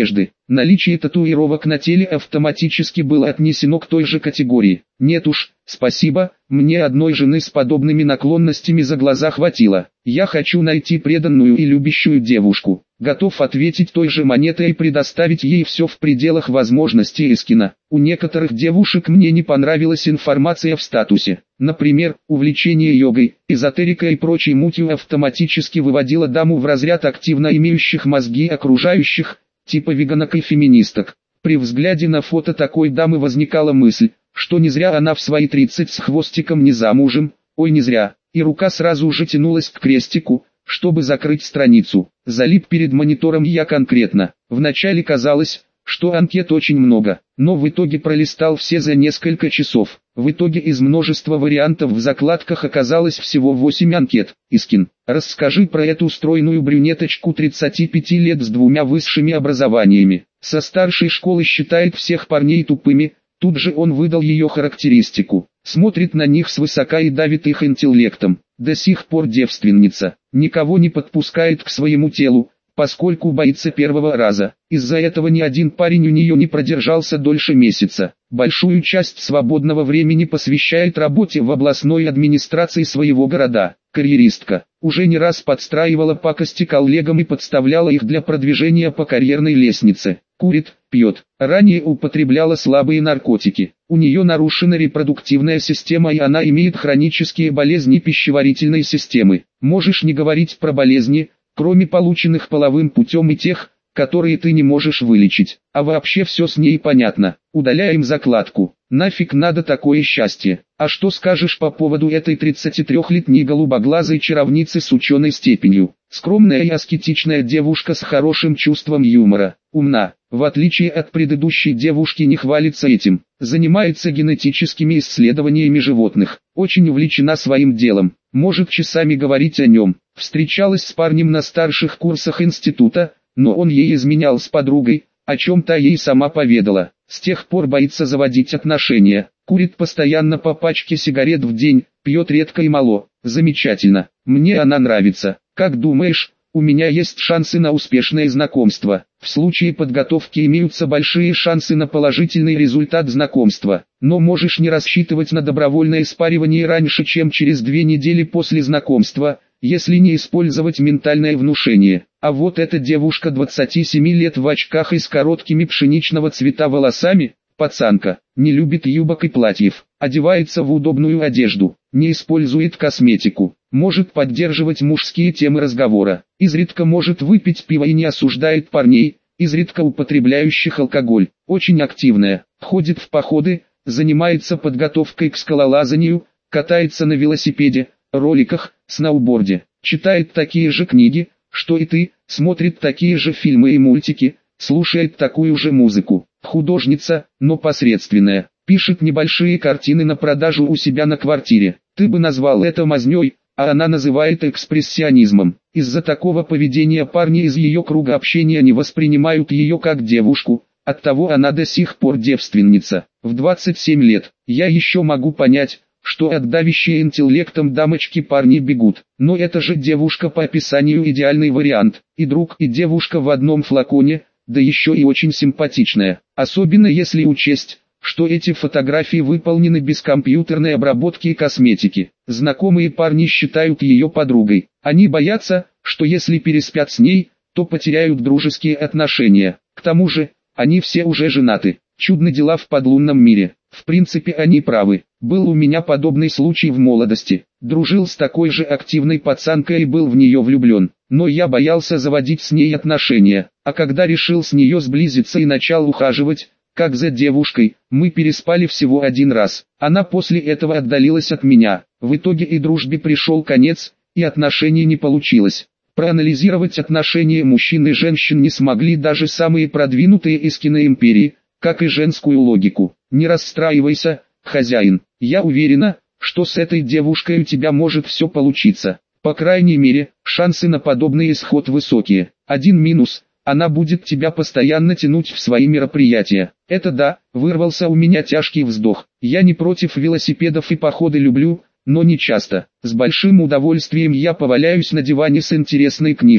Наличие татуировок на теле автоматически было отнесено к той же категории. Нет уж, спасибо, мне одной жены с подобными наклонностями за глаза хватило. Я хочу найти преданную и любящую девушку. Готов ответить той же монетой и предоставить ей все в пределах возможностей Искина. У некоторых девушек мне не понравилась информация в статусе. Например, увлечение йогой, эзотерикой и прочей мутью автоматически выводило даму в разряд активно имеющих мозги окружающих, типа веганок и феминисток. При взгляде на фото такой дамы возникала мысль, что не зря она в свои тридцать с хвостиком не замужем, ой не зря, и рука сразу же тянулась к крестику, чтобы закрыть страницу. Залип перед монитором я конкретно. Вначале казалось, что анкет очень много, но в итоге пролистал все за несколько часов. В итоге из множества вариантов в закладках оказалось всего восемь анкет. Искин, расскажи про эту стройную брюнеточку тридцати пяти лет с двумя высшими образованиями. Со старшей школы считает всех парней тупыми. Тут же он выдал ее характеристику. Смотрит на них свысока и давит их интеллектом. До сих пор девственница. Никого не подпускает к своему телу, поскольку боится первого раза. Из-за этого ни один парень у нее не продержался дольше месяца. Большую часть свободного времени посвящает работе в областной администрации своего города. Карьеристка. Уже не раз подстраивала пакости коллегам и подставляла их для продвижения по карьерной лестнице. Курит, пьет. Ранее употребляла слабые наркотики. У нее нарушена репродуктивная система и она имеет хронические болезни пищеварительной системы. Можешь не говорить про болезни, кроме полученных половым путем и тех, которые ты не можешь вылечить. А вообще все с ней понятно. Удаляем закладку. Нафиг надо такое счастье. А что скажешь по поводу этой тридцатитрёхлетней голубоглазой чаровницы с ученой степенью? Скромная и аскетичная девушка с хорошим чувством юмора. Умна. В отличие от предыдущей девушки не хвалится этим. Занимается генетическими исследованиями животных. Очень увлечена своим делом. Может часами говорить о нем. Встречалась с парнем на старших курсах института, но он ей изменял с подругой, о чем та ей сама поведала. С тех пор боится заводить отношения. Курит постоянно по пачке сигарет в день, пьет редко и мало. Замечательно. Мне она нравится. Как думаешь, у меня есть шансы на успешное знакомство? В случае подготовки имеются большие шансы на положительный результат знакомства. Но можешь не рассчитывать на добровольное спаривание раньше, чем через две недели после знакомства, если не использовать ментальное внушение. А вот эта девушка двадцати семи лет в очках и с короткими пшеничного цвета волосами, пацанка, не любит юбок и платьев, одевается в удобную одежду, не использует косметику, может поддерживать мужские темы разговора, изредка может выпить пиво и не осуждает парней, изредка употребляющих алкоголь, очень активная, ходит в походы, занимается подготовкой к скалолазанию, катается на велосипеде, роликах, сноуборде, читает такие же книги, что и ты, смотрит такие же фильмы и мультики, слушает такую же музыку. Художница, но посредственная, пишет небольшие картины на продажу у себя на квартире. Ты бы назвал это мазнёй, а она называет экспрессионизмом. Из-за такого поведения парни из ее круга общения не воспринимают ее как девушку, оттого она до сих пор девственница. В двадцать семь лет, я еще могу понять, что от давящей интеллектом дамочки парни бегут. Но это же девушка по описанию идеальный вариант. И друг, и девушка в одном флаконе, да еще и очень симпатичная. Особенно если учесть, что эти фотографии выполнены без компьютерной обработки и косметики. Знакомые парни считают ее подругой. Они боятся, что если переспят с ней, то потеряют дружеские отношения. К тому же, они все уже женаты. Чудны дела в подлунном мире. В принципе они правы. Был у меня подобный случай в молодости. Дружил с такой же активной пацанкой и был в нее влюблен. Но я боялся заводить с ней отношения. А когда решил с нее сблизиться и начал ухаживать, как за девушкой, мы переспали всего один раз. Она после этого отдалилась от меня. В итоге и дружбе пришел конец, и отношений не получилось. Проанализировать отношения мужчин и женщин не смогли даже самые продвинутые из киноимперии, как и женскую логику. Не расстраивайся, хозяин. Я уверена, что с этой девушкой у тебя может все получиться. По крайней мере, шансы на подобный исход высокие. Один минус – она будет тебя постоянно тянуть в свои мероприятия. Это да, вырвался у меня тяжкий вздох. Я не против велосипедов и походы люблю, но не часто. С большим удовольствием я поваляюсь на диване с интересной книжкой.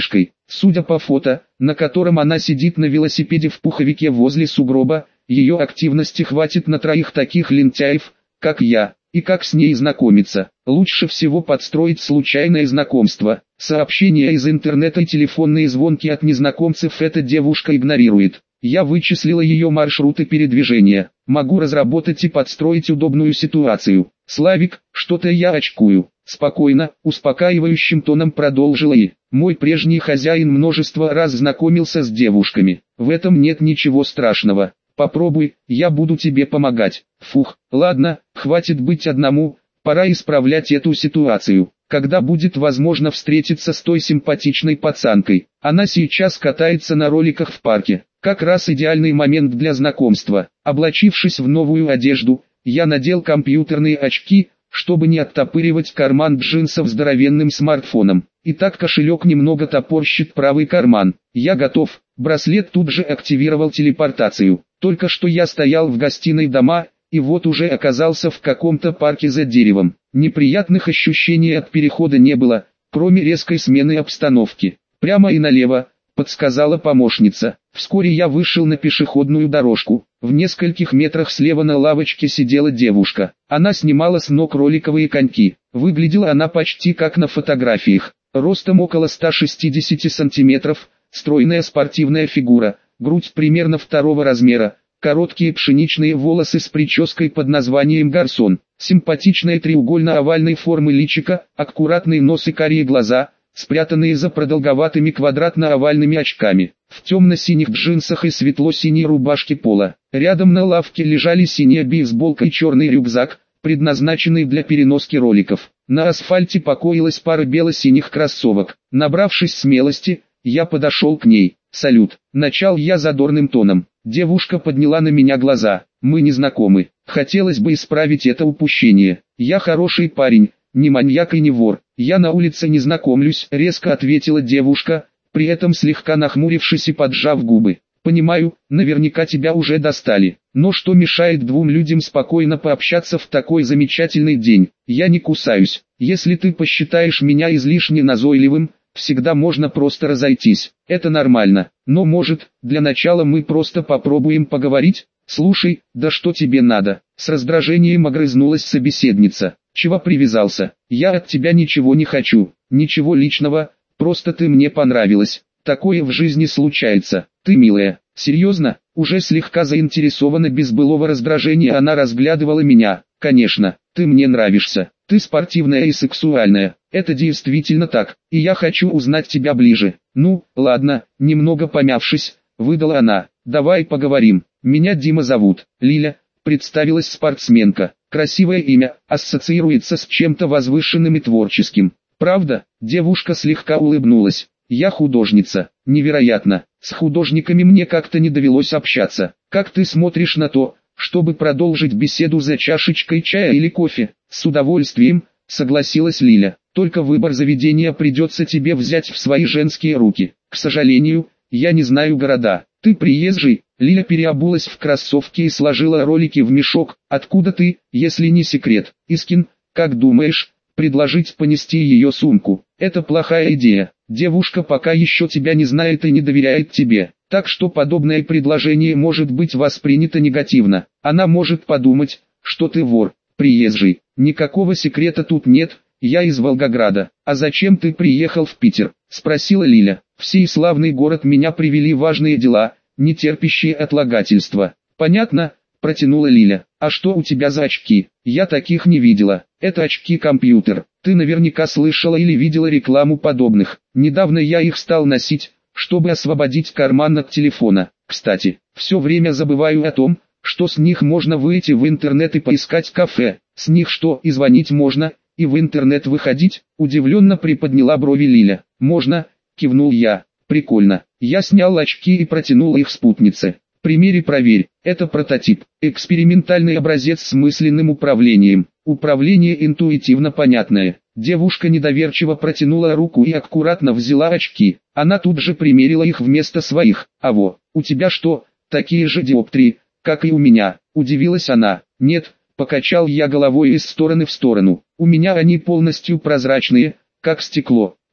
Судя по фото, на котором она сидит на велосипеде в пуховике возле сугроба, ее активности хватит на троих таких лентяев, как я. И как с ней знакомиться? Лучше всего подстроить случайное знакомство. Сообщения из интернета и телефонные звонки от незнакомцев эта девушка игнорирует. Я вычислила ее маршруты передвижения. Могу разработать и подстроить удобную ситуацию. Славик, что-то я очкую. Спокойно, успокаивающим тоном продолжила и. Мой прежний хозяин множество раз знакомился с девушками. В этом нет ничего страшного. Попробуй, я буду тебе помогать. Фух, ладно, хватит быть одному, пора исправлять эту ситуацию. Когда будет возможно встретиться с той симпатичной пацанкой? Она сейчас катается на роликах в парке. Как раз идеальный момент для знакомства. Облачившись в новую одежду, я надел компьютерные очки, чтобы не оттопыривать карман джинсов здоровенным смартфоном. Итак, кошелек немного топорщит правый карман. Я готов. Браслет тут же активировал телепортацию. Только что я стоял в гостиной дома, и вот уже оказался в каком-то парке за деревом. Неприятных ощущений от перехода не было, кроме резкой смены обстановки. Прямо и налево, подсказала помощница. Вскоре я вышел на пешеходную дорожку. В нескольких метрах слева на лавочке сидела девушка. Она снимала с ног роликовые коньки. Выглядела она почти как на фотографиях. Ростом около ста шестидесяти сантиметров, стройная спортивная фигура, грудь примерно второго размера, короткие пшеничные волосы с прической под названием «Гарсон», симпатичная треугольно-овальной формы личико, аккуратный нос и карие глаза, спрятанные за продолговатыми квадратно-овальными очками, в темно-синих джинсах и светло-синей рубашке пола. Рядом на лавке лежали синяя бейсболка и черный рюкзак, предназначенный для переноски роликов. На асфальте покоилась пара бело-синих кроссовок. Набравшись смелости, я подошел к ней. «Салют», — начал я задорным тоном. Девушка подняла на меня глаза. «Мы не знакомы. Хотелось бы исправить это упущение. Я хороший парень, не маньяк и не вор. Я на улице не знакомлюсь», — резко ответила девушка, при этом слегка нахмурившись и поджав губы. «Понимаю, наверняка тебя уже достали. Но что мешает двум людям спокойно пообщаться в такой замечательный день? Я не кусаюсь. Если ты посчитаешь меня излишне назойливым, всегда можно просто разойтись. Это нормально. Но может, для начала мы просто попробуем поговорить? Слушай, да что тебе надо?» С раздражением огрызнулась собеседница. «Чего привязался? Я от тебя ничего не хочу. Ничего личного, просто ты мне понравилась. Такое в жизни случается. Ты милая». «Серьезно?» Уже слегка заинтересована, без былого раздражения она разглядывала меня. «Конечно, ты мне нравишься. Ты спортивная и сексуальная. Это действительно так, и я хочу узнать тебя ближе». «Ну, ладно», немного помявшись, выдала она. «Давай поговорим. Меня Дима зовут». «Лиля», представилась спортсменка. Красивое имя, ассоциируется с чем-то возвышенным и творческим. «Правда?» Девушка слегка улыбнулась. «Я художница». «Невероятно. С художниками мне как-то не довелось общаться. Как ты смотришь на то, чтобы продолжить беседу за чашечкой чая или кофе?» «С удовольствием», согласилась Лиля. «Только выбор заведения придется тебе взять в свои женские руки. К сожалению, я не знаю города. Ты приезжий?» Лиля переобулась в кроссовки и сложила ролики в мешок. «Откуда ты, если не секрет?» «Искин, как думаешь, предложить понести ее сумку?» «Это плохая идея. Девушка пока еще тебя не знает и не доверяет тебе, так что подобное предложение может быть воспринято негативно. Она может подумать, что ты вор, приезжий. Никакого секрета тут нет, я из Волгограда». «А зачем ты приехал в Питер?» — спросила Лиля. «В сей славный город меня привели важные дела, не терпящие отлагательства». «Понятно», — протянула Лиля. «А что у тебя за очки? Я таких не видела». «Это очки-компьютер. Ты наверняка слышала или видела рекламу подобных. Недавно я их стал носить, чтобы освободить карман от телефона. Кстати, все время забываю о том, что с них можно выйти в интернет и поискать кафе. С них что, и звонить можно, и в интернет выходить?» Удивленно приподняла брови Лиля. «Можно», кивнул я. «Прикольно». Я снял очки и протянул их спутнице. «Примери, проверь. Это прототип. Экспериментальный образец с мысленным управлением. Управление интуитивно понятное». Девушка недоверчиво протянула руку и аккуратно взяла очки. Она тут же примерила их вместо своих. «А во, у тебя что, такие же диоптрии, как и у меня?» Удивилась она. «Нет», покачал я головой из стороны в сторону. «У меня они полностью прозрачные, как стекло».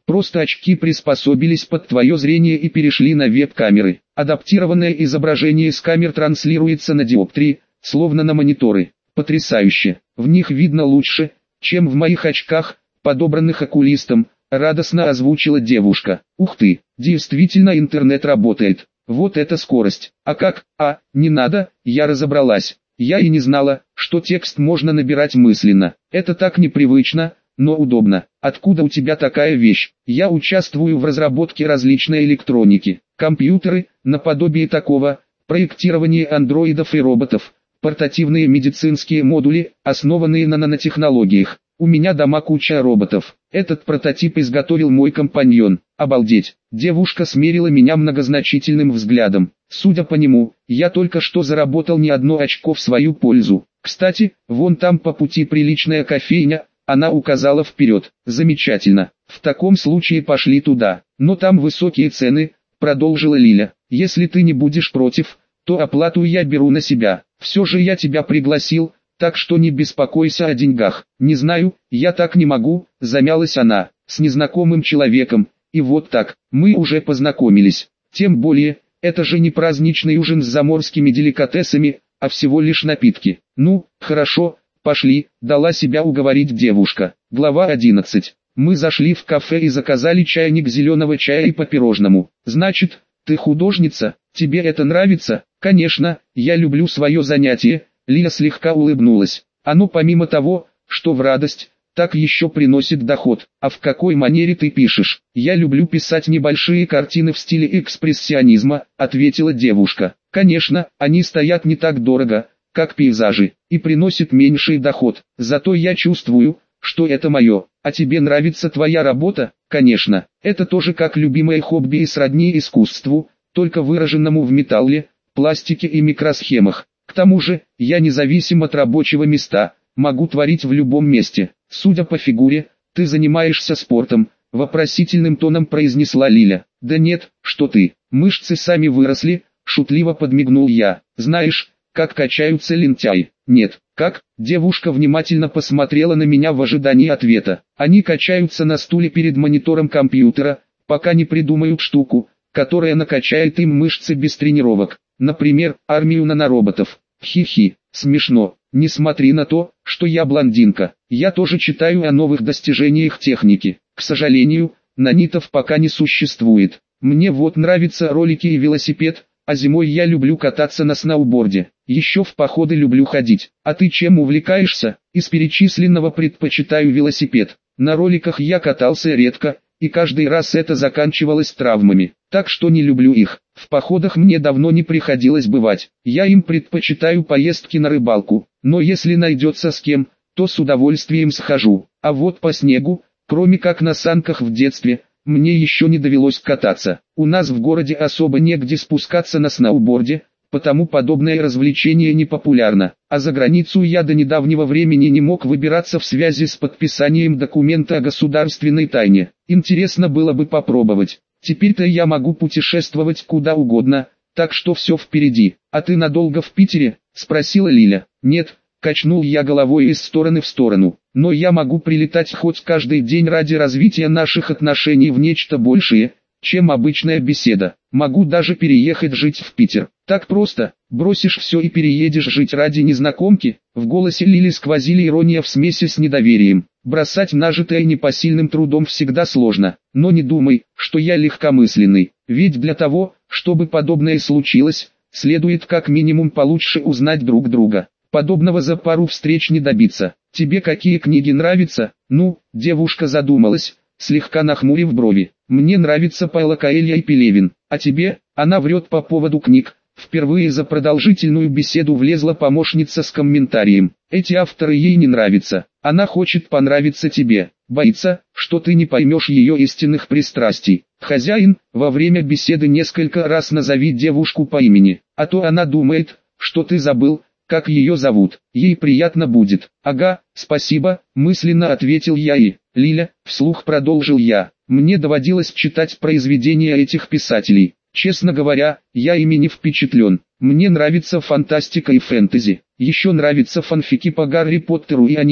Просто очки приспособились под твое зрение и перешли на веб-камеры. Адаптированное изображение с камер транслируется на диоптрии, словно на мониторы. Потрясающе. В них видно лучше, чем в моих очках, подобранных окулистом, радостно озвучила девушка. Ух ты, действительно интернет работает. Вот это скорость. А как? А, не надо, я разобралась. Я и не знала, что текст можно набирать мысленно. Это так непривычно, но удобно. Откуда у тебя такая вещь? Я участвую в разработке различной электроники. Компьютеры, наподобие такого, проектирование андроидов и роботов, портативные медицинские модули, основанные на нанотехнологиях. У меня дома куча роботов. Этот прототип изготовил мой компаньон. Обалдеть. Девушка смерила меня многозначительным взглядом. Судя по нему, я только что заработал не одно очко в свою пользу. Кстати, вон там по пути приличная кофейня, она указала вперед. Замечательно. В таком случае пошли туда. Но там высокие цены, продолжила Лиля. Если ты не будешь против, то оплату я беру на себя. Все же я тебя пригласил, так что не беспокойся о деньгах. Не знаю, я так не могу, замялась она, с незнакомым человеком, и вот так, мы уже познакомились. Тем более, это же не праздничный ужин с заморскими деликатесами, а всего лишь напитки. Ну, хорошо, пошли, дала себя уговорить девушка. Глава одиннадцать. Мы зашли в кафе и заказали чайник зеленого чая и по пирожному. Значит, ты художница, тебе это нравится? Конечно, я люблю свое занятие. Лиля слегка улыбнулась. Оно помимо того, что в радость, так еще приносит доход. А в какой манере ты пишешь? Я люблю писать небольшие картины в стиле экспрессионизма, ответила девушка. Конечно, они стоят не так дорого, как пейзажи, и приносят меньший доход. Зато я чувствую, что это мое. А тебе нравится твоя работа? Конечно, это тоже как любимое хобби и сродни искусству, только выраженному в металле, пластике и микросхемах. К тому же, я независим от рабочего места, могу творить в любом месте. Судя по фигуре, ты занимаешься спортом, вопросительным тоном произнесла Лиля. Да нет, что ты, мышцы сами выросли, шутливо подмигнул я. Знаешь, как качаются лентяи? Нет, как? Девушка внимательно посмотрела на меня в ожидании ответа. Они качаются на стуле перед монитором компьютера, пока не придумают штуку, которая накачает им мышцы без тренировок. Например, армию нанороботов. Хи-хи, смешно. Не смотри на то, что я блондинка. Я тоже читаю о новых достижениях техники. К сожалению, нанитов пока не существует. Мне вот нравятся ролики и велосипед, а зимой я люблю кататься на сноуборде. Еще в походы люблю ходить. А ты чем увлекаешься? Из перечисленного предпочитаю велосипед. На роликах я катался редко, и каждый раз это заканчивалось травмами, так что не люблю их. В походах мне давно не приходилось бывать, я им предпочитаю поездки на рыбалку, но если найдется с кем, то с удовольствием схожу. А вот по снегу, кроме как на санках в детстве, мне еще не довелось кататься. У нас в городе особо негде спускаться на сноуборде, потому подобное развлечение не популярно. А за границу я до недавнего времени не мог выбираться в связи с подписанием документа о государственной тайне. Интересно было бы попробовать. Теперь-то я могу путешествовать куда угодно, так что все впереди. А ты надолго в Питере? Спросила Лиля. Нет, качнул я головой из стороны в сторону. Но я могу прилетать хоть каждый день ради развития наших отношений в нечто большее, чем обычная беседа. Могу даже переехать жить в Питер. Так просто, бросишь все и переедешь жить ради незнакомки? В голосе Лили сквозили ирония в смеси с недоверием. Бросать нажитое непосильным трудом всегда сложно, но не думай, что я легкомысленный. Ведь для того, чтобы подобное случилось, следует как минимум получше узнать друг друга. Подобного за пару встреч не добиться. Тебе какие книги нравятся? Ну, девушка задумалась, слегка нахмурив брови. Мне нравится Паоло Коэльо и Пелевин. А тебе? Она врет по поводу книг. Впервые за продолжительную беседу влезла помощница с комментарием. Эти авторы ей не нравятся. Она хочет понравиться тебе. Боится, что ты не поймешь ее истинных пристрастий. Хозяин, во время беседы несколько раз назови девушку по имени. А то она думает, что ты забыл, как ее зовут. Ей приятно будет. Ага, спасибо, мысленно ответил я и... Лиля, вслух продолжил я. Мне доводилось читать произведения этих писателей. Честно говоря, я ими не впечатлен. Мне нравится фантастика и фэнтези. Еще нравятся фанфики по Гарри Поттеру и аниме.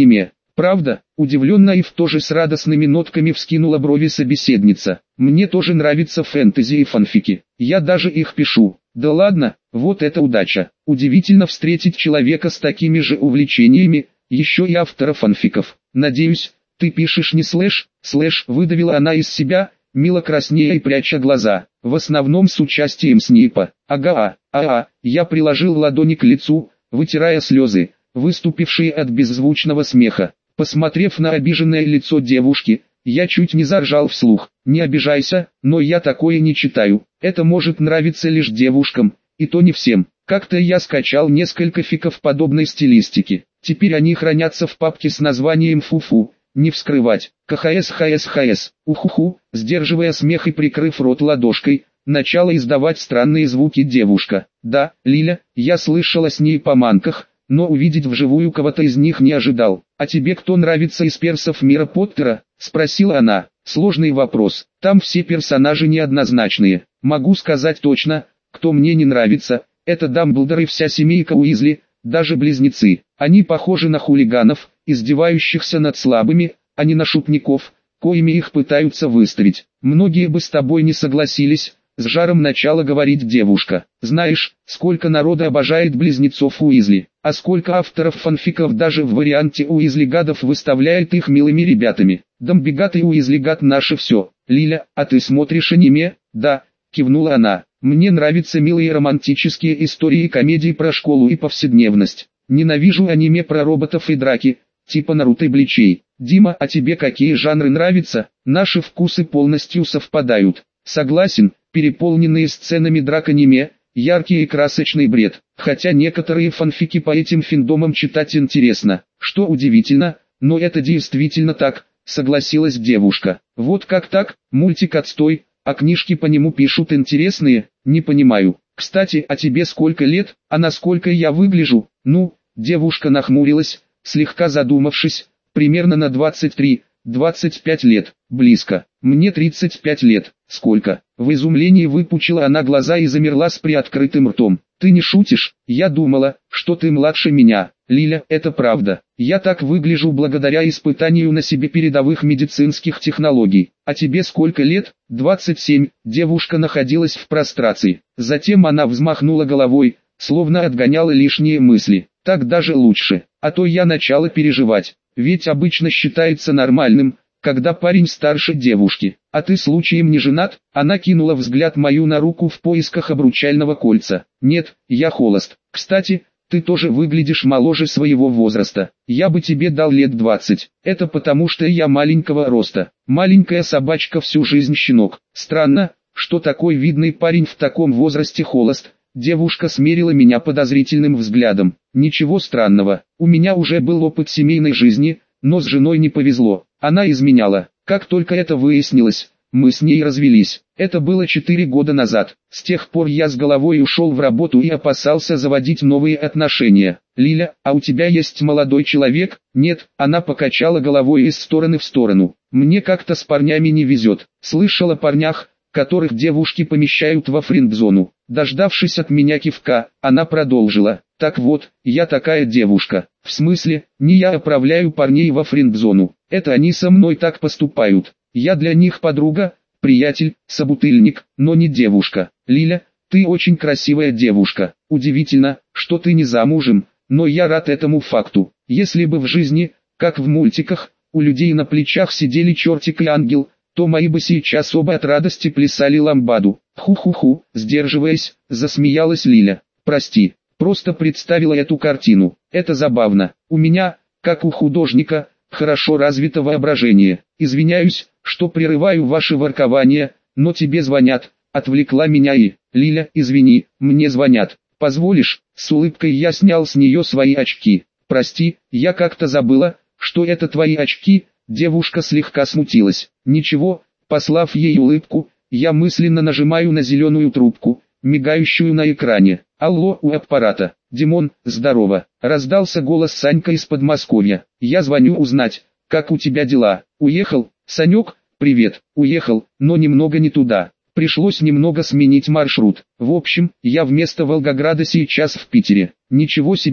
Правда? Удивленно и в то же с радостными нотками вскинула брови собеседница. Мне тоже нравятся фэнтези и фанфики. Я даже их пишу. Да ладно, вот это удача. Удивительно встретить человека с такими же увлечениями, еще и автора фанфиков. Надеюсь, ты пишешь не слэш, слэш, выдавила она из себя, мило краснея и пряча глаза. В основном с участием Снейпа. Ага, ага, я приложил ладони к лицу, вытирая слезы, выступившие от беззвучного смеха. Посмотрев на обиженное лицо девушки, я чуть не заржал вслух. Не обижайся, но я такое не читаю. Это может нравиться лишь девушкам, и то не всем. Как-то я скачал несколько фиков подобной стилистики. Теперь они хранятся в папке с названием «Фу-фу». Не вскрывать. КХС, ХС, ХС. Ухуху, сдерживая смех и прикрыв рот ладошкой, начала издавать странные звуки девушка. Да, Лиля, я слышала с ней по манках, но увидеть вживую кого-то из них не ожидал. А тебе кто нравится из персов мира Поттера? Спросила она. Сложный вопрос. Там все персонажи неоднозначные. Могу сказать точно, кто мне не нравится. Это Дамблдор и вся семейка Уизли, даже близнецы. Они похожи на хулиганов, издевающихся над слабыми, а не на шутников, коими их пытаются выставить. Многие бы с тобой не согласились, с жаром начала говорить девушка. Знаешь, сколько народа обожает близнецов Уизли, а сколько авторов фанфиков даже в варианте Уизли-гадов выставляет их милыми ребятами. Дамбигат и Уизли-гад наше все. Лиля, а ты смотришь аниме? Да, кивнула она. Мне нравятся милые романтические истории и комедии про школу и повседневность. Ненавижу аниме про роботов и драки, типа Наруто и Бличей. Дима, а тебе какие жанры нравятся? Наши вкусы полностью совпадают. Согласен, переполненные сценами драк аниме, яркий и красочный бред. Хотя некоторые фанфики по этим финдомам читать интересно. Что удивительно, но это действительно так, согласилась девушка. Вот как так, мультик отстой, а книжки по нему пишут интересные, не понимаю. Кстати, а тебе сколько лет, а насколько я выгляжу? Ну, девушка нахмурилась, слегка задумавшись, примерно на двадцать три — двадцать пять лет, близко. Мне тридцать пять лет. Сколько? В изумлении выпучила она глаза и замерла с приоткрытым ртом. Ты не шутишь? Я думала, что ты младше меня. Лиля, это правда. Я так выгляжу благодаря испытанию на себе передовых медицинских технологий. А тебе сколько лет? двадцать семь. Девушка находилась в прострации. Затем она взмахнула головой, словно отгоняла лишние мысли. Так даже лучше. А то я начала переживать. Ведь обычно считается нормальным, когда парень старше девушки. А ты случаем не женат? Она кинула взгляд мою на руку в поисках обручального кольца. Нет, я холост. Кстати, ты тоже выглядишь моложе своего возраста. Я бы тебе дал лет двадцать. Это потому что я маленького роста. Маленькая собачка всю жизнь щенок. Странно, что такой видный парень в таком возрасте холост. Девушка смерила меня подозрительным взглядом. Ничего странного, у меня уже был опыт семейной жизни, но с женой не повезло. Она изменяла. Как только это выяснилось, мы с ней развелись. Это было четыре года назад. С тех пор я с головой ушел в работу и опасался заводить новые отношения. Лиля, а у тебя есть молодой человек? Нет, она покачала головой из стороны в сторону. Мне как-то с парнями не везет. Слышал о парнях, которых девушки помещают во френдзону. Дождавшись от меня кивка, она продолжила. Так вот, я такая девушка. В смысле, не я отправляю парней во френдзону. Это они со мной так поступают. Я для них подруга, приятель, собутыльник, но не девушка. Лиля, ты очень красивая девушка. Удивительно, что ты не замужем, но я рад этому факту. Если бы в жизни, как в мультиках, у людей на плечах сидели чертик и ангел, то мои бы сейчас оба от радости плясали ламбаду. Ху-ху-ху, сдерживаясь, засмеялась Лиля. Прости, просто представила эту картину. Это забавно. У меня, как у художника, хорошо развито воображение. Извиняюсь, что прерываю ваше воркование, но тебе звонят. Отвлекла меня и... Лиля, извини, мне звонят. Позволишь? С улыбкой я снял с нее свои очки. Прости, я как-то забыла, что это твои очки. Девушка слегка смутилась. Ничего, послав ей улыбку, я мысленно нажимаю на зеленую трубку, мигающую на экране. Алло, у аппарата. Димон, здорово. Раздался голос Санька из Подмосковья. Я звоню узнать, как у тебя дела. Уехал? Санек, привет. Уехал, но немного не туда. Пришлось немного сменить маршрут. В общем, я вместо Волгограда сейчас в Питере. Ничего себе,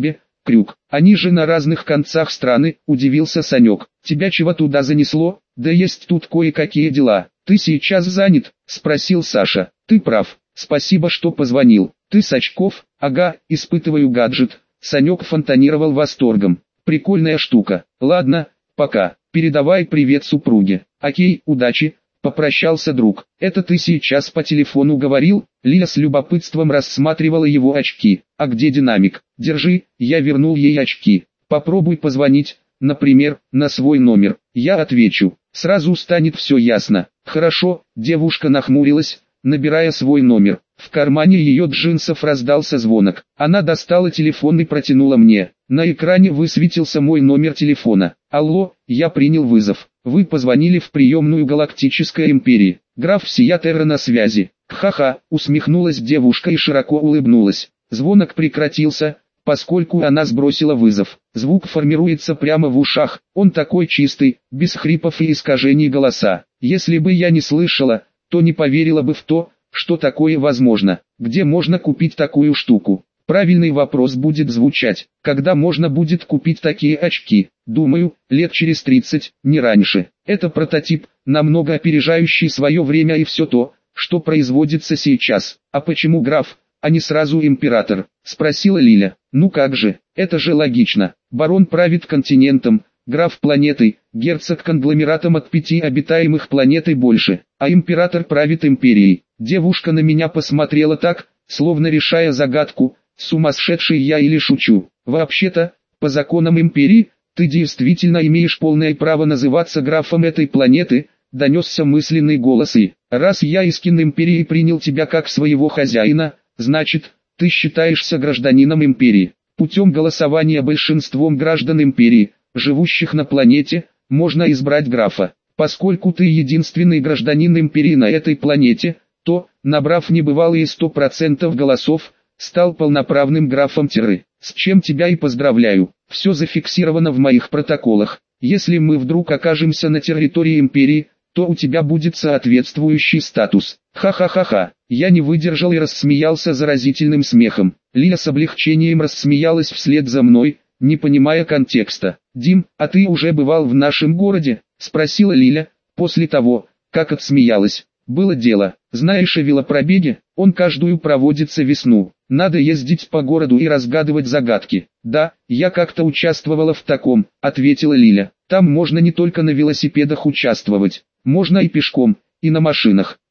Крюк. Они же на разных концах страны, удивился Санек. Тебя чего туда занесло? Да есть тут кое-какие дела. Ты сейчас занят? Спросил Саша. Ты прав. Спасибо, что позвонил. Ты с очков? Ага, испытываю гаджет. Санек фонтанировал восторгом. Прикольная штука. Ладно, пока. Передавай привет супруге. Окей, удачи. Попрощался друг. Это ты сейчас по телефону говорил? Лиля с любопытством рассматривала его очки. А где динамик? Держи, я вернул ей очки. Попробуй позвонить, например, на свой номер. Я отвечу. Сразу станет все ясно. Хорошо, девушка нахмурилась, набирая свой номер. В кармане ее джинсов раздался звонок. Она достала телефон и протянула мне. На экране высветился мой номер телефона. Алло, я принял вызов. Вы позвонили в приемную Галактической Империи. Граф Сиятерра на связи. Ха-ха, усмехнулась девушка и широко улыбнулась. Звонок прекратился, поскольку она сбросила вызов. Звук формируется прямо в ушах. Он такой чистый, без хрипов и искажений голоса. Если бы я не слышала, то не поверила бы в то, что такое возможно. Где можно купить такую штуку? Правильный вопрос будет звучать, когда можно будет купить такие очки. Думаю, лет через тридцать, не раньше. Это прототип, намного опережающий свое время и все то, что производится сейчас. А почему граф, а не сразу император? Спросила Лиля. Ну как же, это же логично. Барон правит континентом, граф планетой, герцог конгломератом от пяти обитаемых планет и больше, а император правит империей. Девушка на меня посмотрела так, словно решая загадку, сумасшедший я или шучу. Вообще-то, по законам империи, ты действительно имеешь полное право называться графом этой планеты, донесся мысленный голос и, раз я из Кинимперии принял тебя как своего хозяина, значит, ты считаешься гражданином империи. Путем голосования большинством граждан империи, живущих на планете, можно избрать графа. Поскольку ты единственный гражданин империи на этой планете, то, набрав небывалые сто процентов голосов, стал полноправным графом Тиры. С чем тебя и поздравляю. Все зафиксировано в моих протоколах. Если мы вдруг окажемся на территории империи, то у тебя будет соответствующий статус. Ха-ха-ха-ха. Я не выдержал и рассмеялся заразительным смехом. Лиля с облегчением рассмеялась вслед за мной, не понимая контекста. «Дим, а ты уже бывал в нашем городе?» — спросила Лиля, после того, как отсмеялась. «Было дело. Знаешь о велопробеге? Он каждую проводится весну. Надо ездить по городу и разгадывать загадки». «Да, я как-то участвовала в таком», — ответила Лиля. «Там можно не только на велосипедах участвовать, можно и пешком, и на машинах.